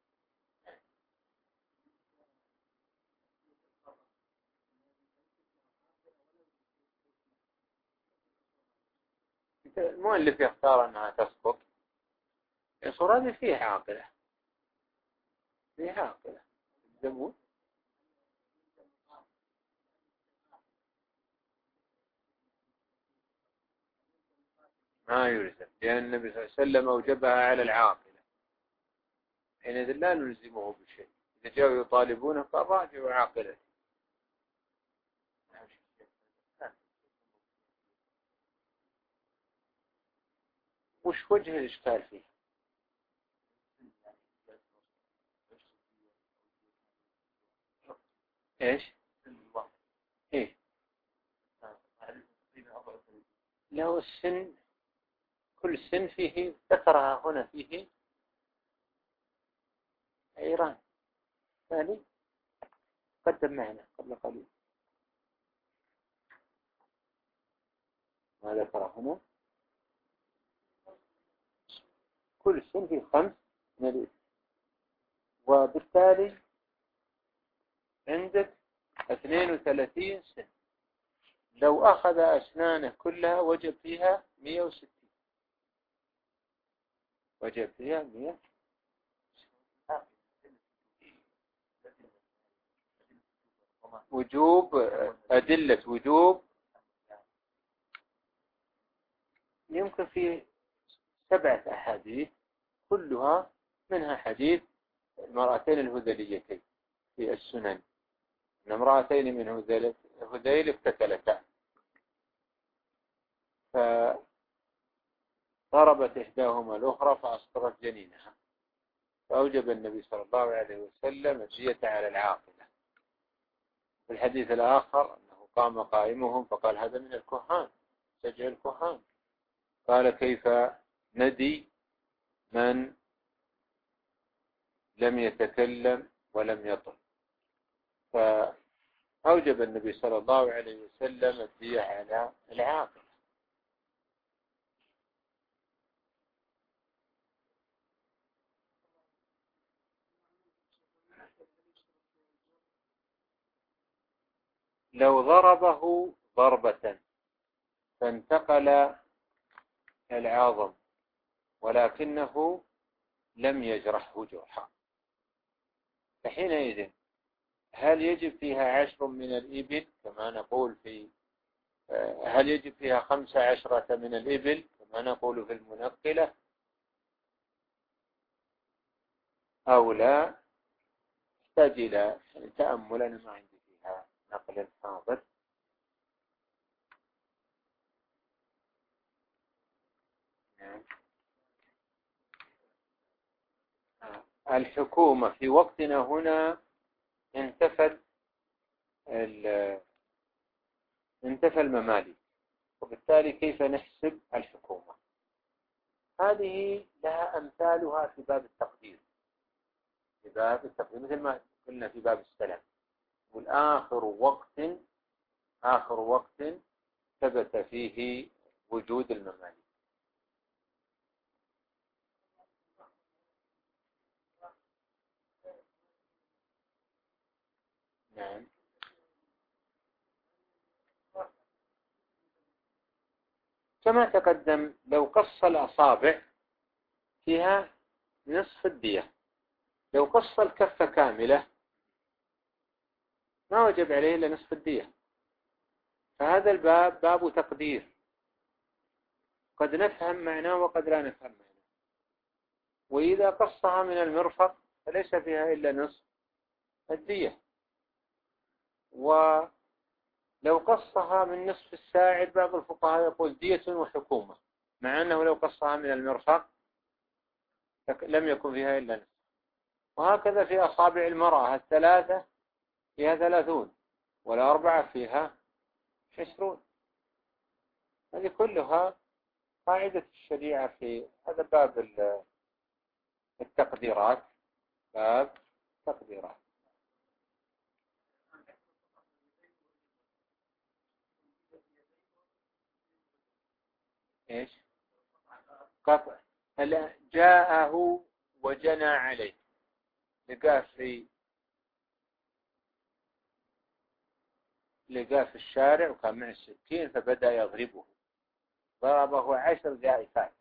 المؤلف يختار أنها تسقط. الصورة هذه فيها عاقلة، فيها عاقلة الزبون. ما يلزم، لأن النبي صلى الله عليه وسلم أوجبها على العاقلة، حينئذ لا نلزمه بشيء. إذا جاءوا يطالبونه قال راجعوا عاقلة. وش وجه الإشكال فيه؟ إيش؟ إيه؟ له السن، كل سن فيه ذكرها هنا فيه عيران ثاني قدم معنا قبل قليل، ما ذكره هنا. كل سن فيه خمس نبيل، وبالتالي عندك اثنين وثلاثين سن. لو أخذ أسنانه كلها وجب فيها مئة وستين، وجب فيها مئة. وجوب أدلة وجوب يمكن فيه سبعة أحاديث كلها منها حديث المرأتين الهذليتين في السنن، أن امرأتين من هذيل اقتتلتا، فضربت إحداهما الأخرى فأسقطت جنينها، فأوجب النبي صلى الله عليه وسلم الدية على العاقلة. في الحديث الآخر أنه قام قائمهم فقال هذا من الكهان، سجع الكهان. قال كيف ندي من لم يتكلم ولم يطل؟ فأوجب النبي صلى الله عليه وسلم الدية على العاقلة. لو ضربه ضربة فانتقل العظم ولكنه لم يجرحه جرحا، فحينئذ هل يجب فيها عشر من الإبل كما نقول في هل يجب فيها خمس عشرة من الإبل كما نقول في المنقلة أو لا؟ يحتاج إلى تأمل، أنا ما عندي فيها نقل حاضر. الحكومة في وقتنا هنا انتفت انتفى الممالك، وبالتالي كيف نحسب الحكومة؟ هذه لها أمثالها في باب التقدير، في باب التقدير مثل ما قلنا في باب السلام، والآخر وقت آخر وقت ثبت فيه وجود الممالك. نعم. كما تقدم لو قص الأصابع فيها نصف الدية، لو قص الكفة كاملة ما وجب عليه إلا نصف الدية. فهذا الباب باب تقدير، قد نفهم معناه وقد لا نفهم معناه. وإذا قصها من المرفق فليس فيها إلا نصف الدية، ولو قصها من نصف الساعد بعض الفقهاء يقول دية وحكومة، مع أنه لو قصها من المرفق لم يكن فيها إلا نصف. وهكذا في أصابع المرأة الثلاثة فيها ثلاثون، والأربعة فيها عشرون. هذه كلها قاعدة الشريعة في هذا باب التقديرات، باب تقديرات. إيش؟ قطع. جاءه وجنى عليه، لقاه في لقاه في الشارع وكان معه السكين فبدأ يضربه، ضربه عشر جائفات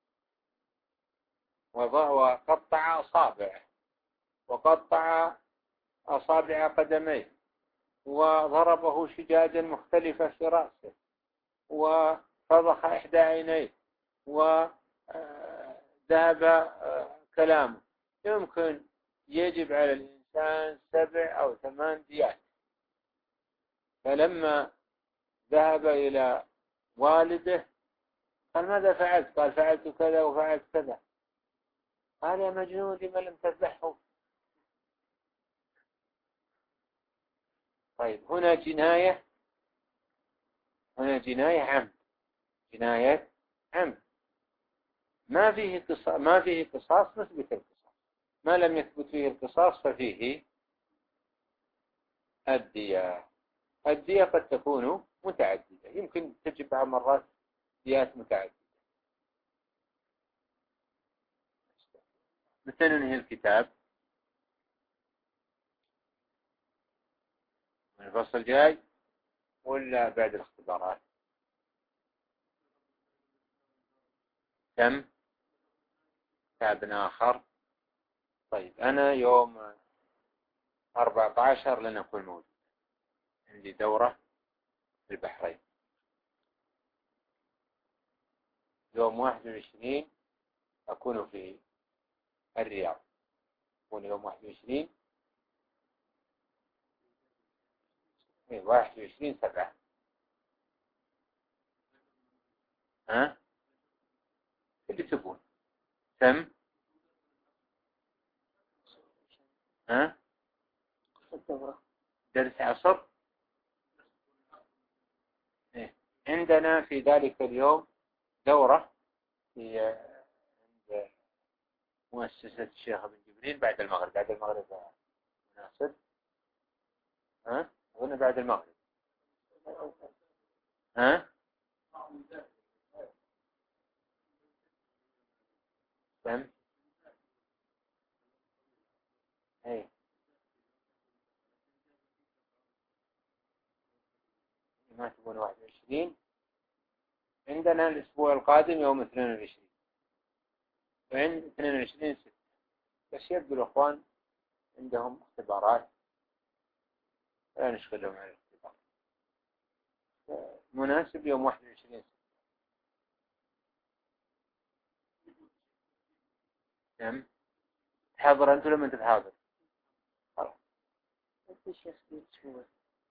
وقطع أصابعه وقطع أصابع قدميه وضربه شجاجا مختلفة في رأسه وفضح إحدى عينيه وذهب كلامه. يمكن يجب على الإنسان سبع أو ثمان ديات. فلما ذهب إلى والده قال ماذا فعلت؟ قال فعلت كذا وفعلت كذا. قال يا مجنون لما لم تذبحه؟ طيب هنا جناية، هنا جناية عمد، جناية عمد ما فيه قصاص، ما فيه قصاص نثبت القصاص، ما لم يثبت فيه القصاص ففيه الدية. الدية قد تكون متعددة، يمكن تجب بعض مرات ديات متعددة. متى ننهي الكتاب؟ من الفصل الجاي ولا بعد الاختبارات؟ كم كتاب آخر؟ طيب أنا يوم أربعة عشر لن أكون موجود، عندي دورة في البحرين. يوم واحد وعشرين أكون في الرياض يكون يوم واحد وعشرين واحد وعشرين سبعة. ها اللي تبون كم؟ ها الدورة درس عصر. إيه. عندنا في ذلك اليوم دورة في عند مؤسسة الشيخ ابن جبريل بعد المغرب. بعد المغرب مناسب. ها أظن بعد المغرب. ها كم؟ ايه ما تبون واحد وعشرين. عندنا الأسبوع القادم يوم اثنين وعشرين وعند اثنين وعشرين ستة. بس يبدو الأخوان عندهم اختبارات لا نشغلهم عن الاختبار. مناسب يوم واحد وعشرين ستة. نعم تحاضر أنت لما تتحاضر خلاص. الشيخ بيتشوف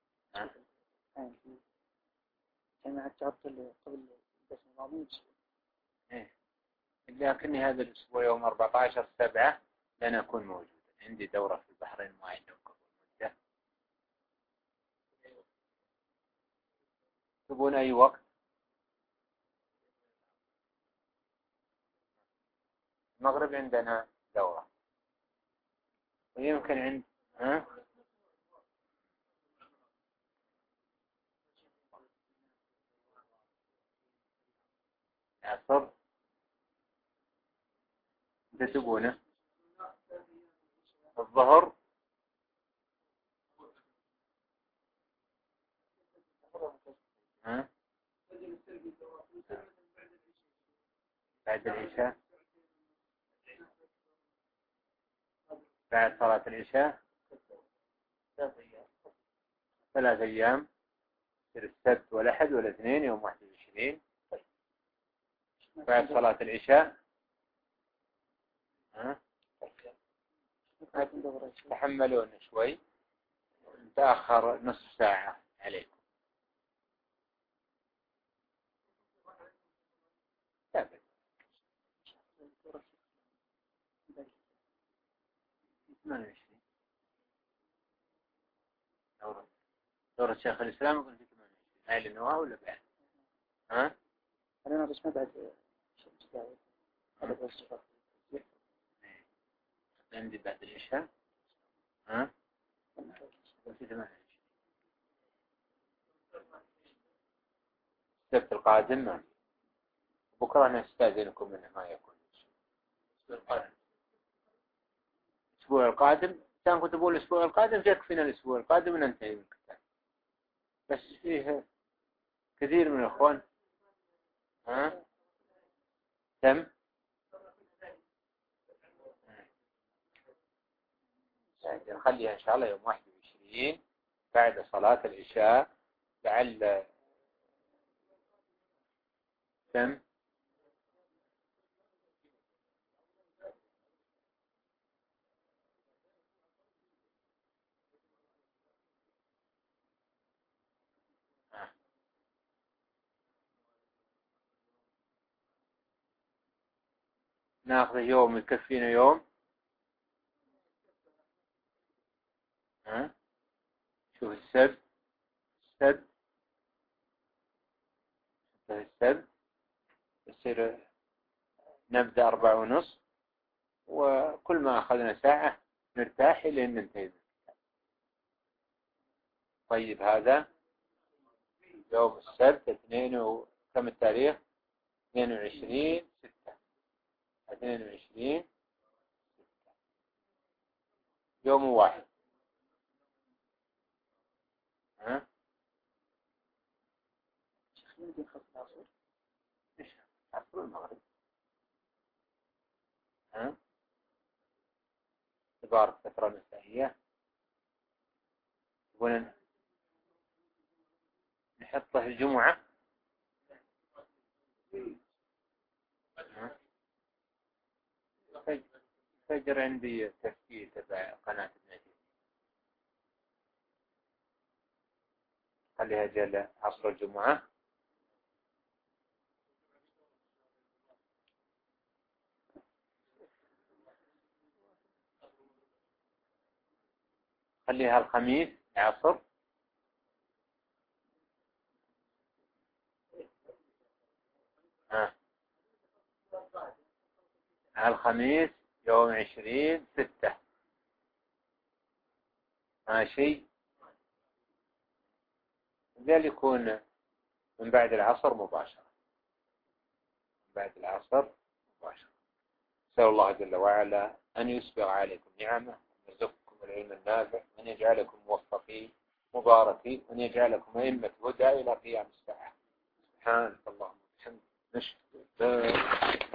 جماعة تعطل قبل بس الماضي. إيه لكن هذا الأسبوع يوم أربعة عشر سبعة لن أكون موجود. عندي دورة في البحرين معينة قبل مدة. تبون أي وقت؟ المغرب عندنا دورة ويمكن عند ها عصر انت تبونه الظهر. ها بعد العشاء بعد صلاة العشاء ثلاث أيام السبت والأحد والاثنين يوم واحد وعشرين بعد صلاة العشاء. ها تحملون شوي تأخر نصف ساعة عليكم. ثابت ثمانية وعشرين دورة دورة شيخ الإسلام يقول في ثمانية وعشرين. هاي النواة ولا بعد؟ ها أنا بس ما بعد شمس داود هذا بس شفاف عندي بعد العشاء. ها في ثمانية وعشرين السبت القادم. بكرة نستأذنكم منه ما يكون الأسبوع القادم. كان كنت أقول الأسبوع القادم يكفينا الأسبوع القادم وننتهي من الكتاب. بس فيه كثير من الأخوان. ها تم نخليها إن شاء الله يوم واحد وعشرين بعد صلاة العشاء لعل تم ناخذ يوم يكفينا يوم. ها شوف السبت السبت السبت يصير نبدأ أربعة ونص وكل ما أخذنا ساعة نرتاح لين ننتهي. طيب هذا يوم السبت اثنين وكم التاريخ اثنين وعشرين ستة اثنين وعشرين ستة يوم واحد. ها يمكن خط العصر ايش عصر المغرب. ها تبارك فترة مسائية يقولون نحطه الجمعة. ها طيب الفجر عندي تسجيل تبع قناة النجم، خليها جل عصر الجمعة. خليها الخميس عصر. ها الخميس يوم عشرين ستة، ماشي. قال يكون من بعد العصر مباشرة، من بعد العصر مباشرة. أسأل الله جل وعلا أن يسبغ عليكم نعمه، أن يرزقكم العلم النافع، أن يجعلكم موفقين مباركين، وأن يجعلكم أئمة هدى إلى قيام الساعة. سبحانك اللهم وبحمدك نشهد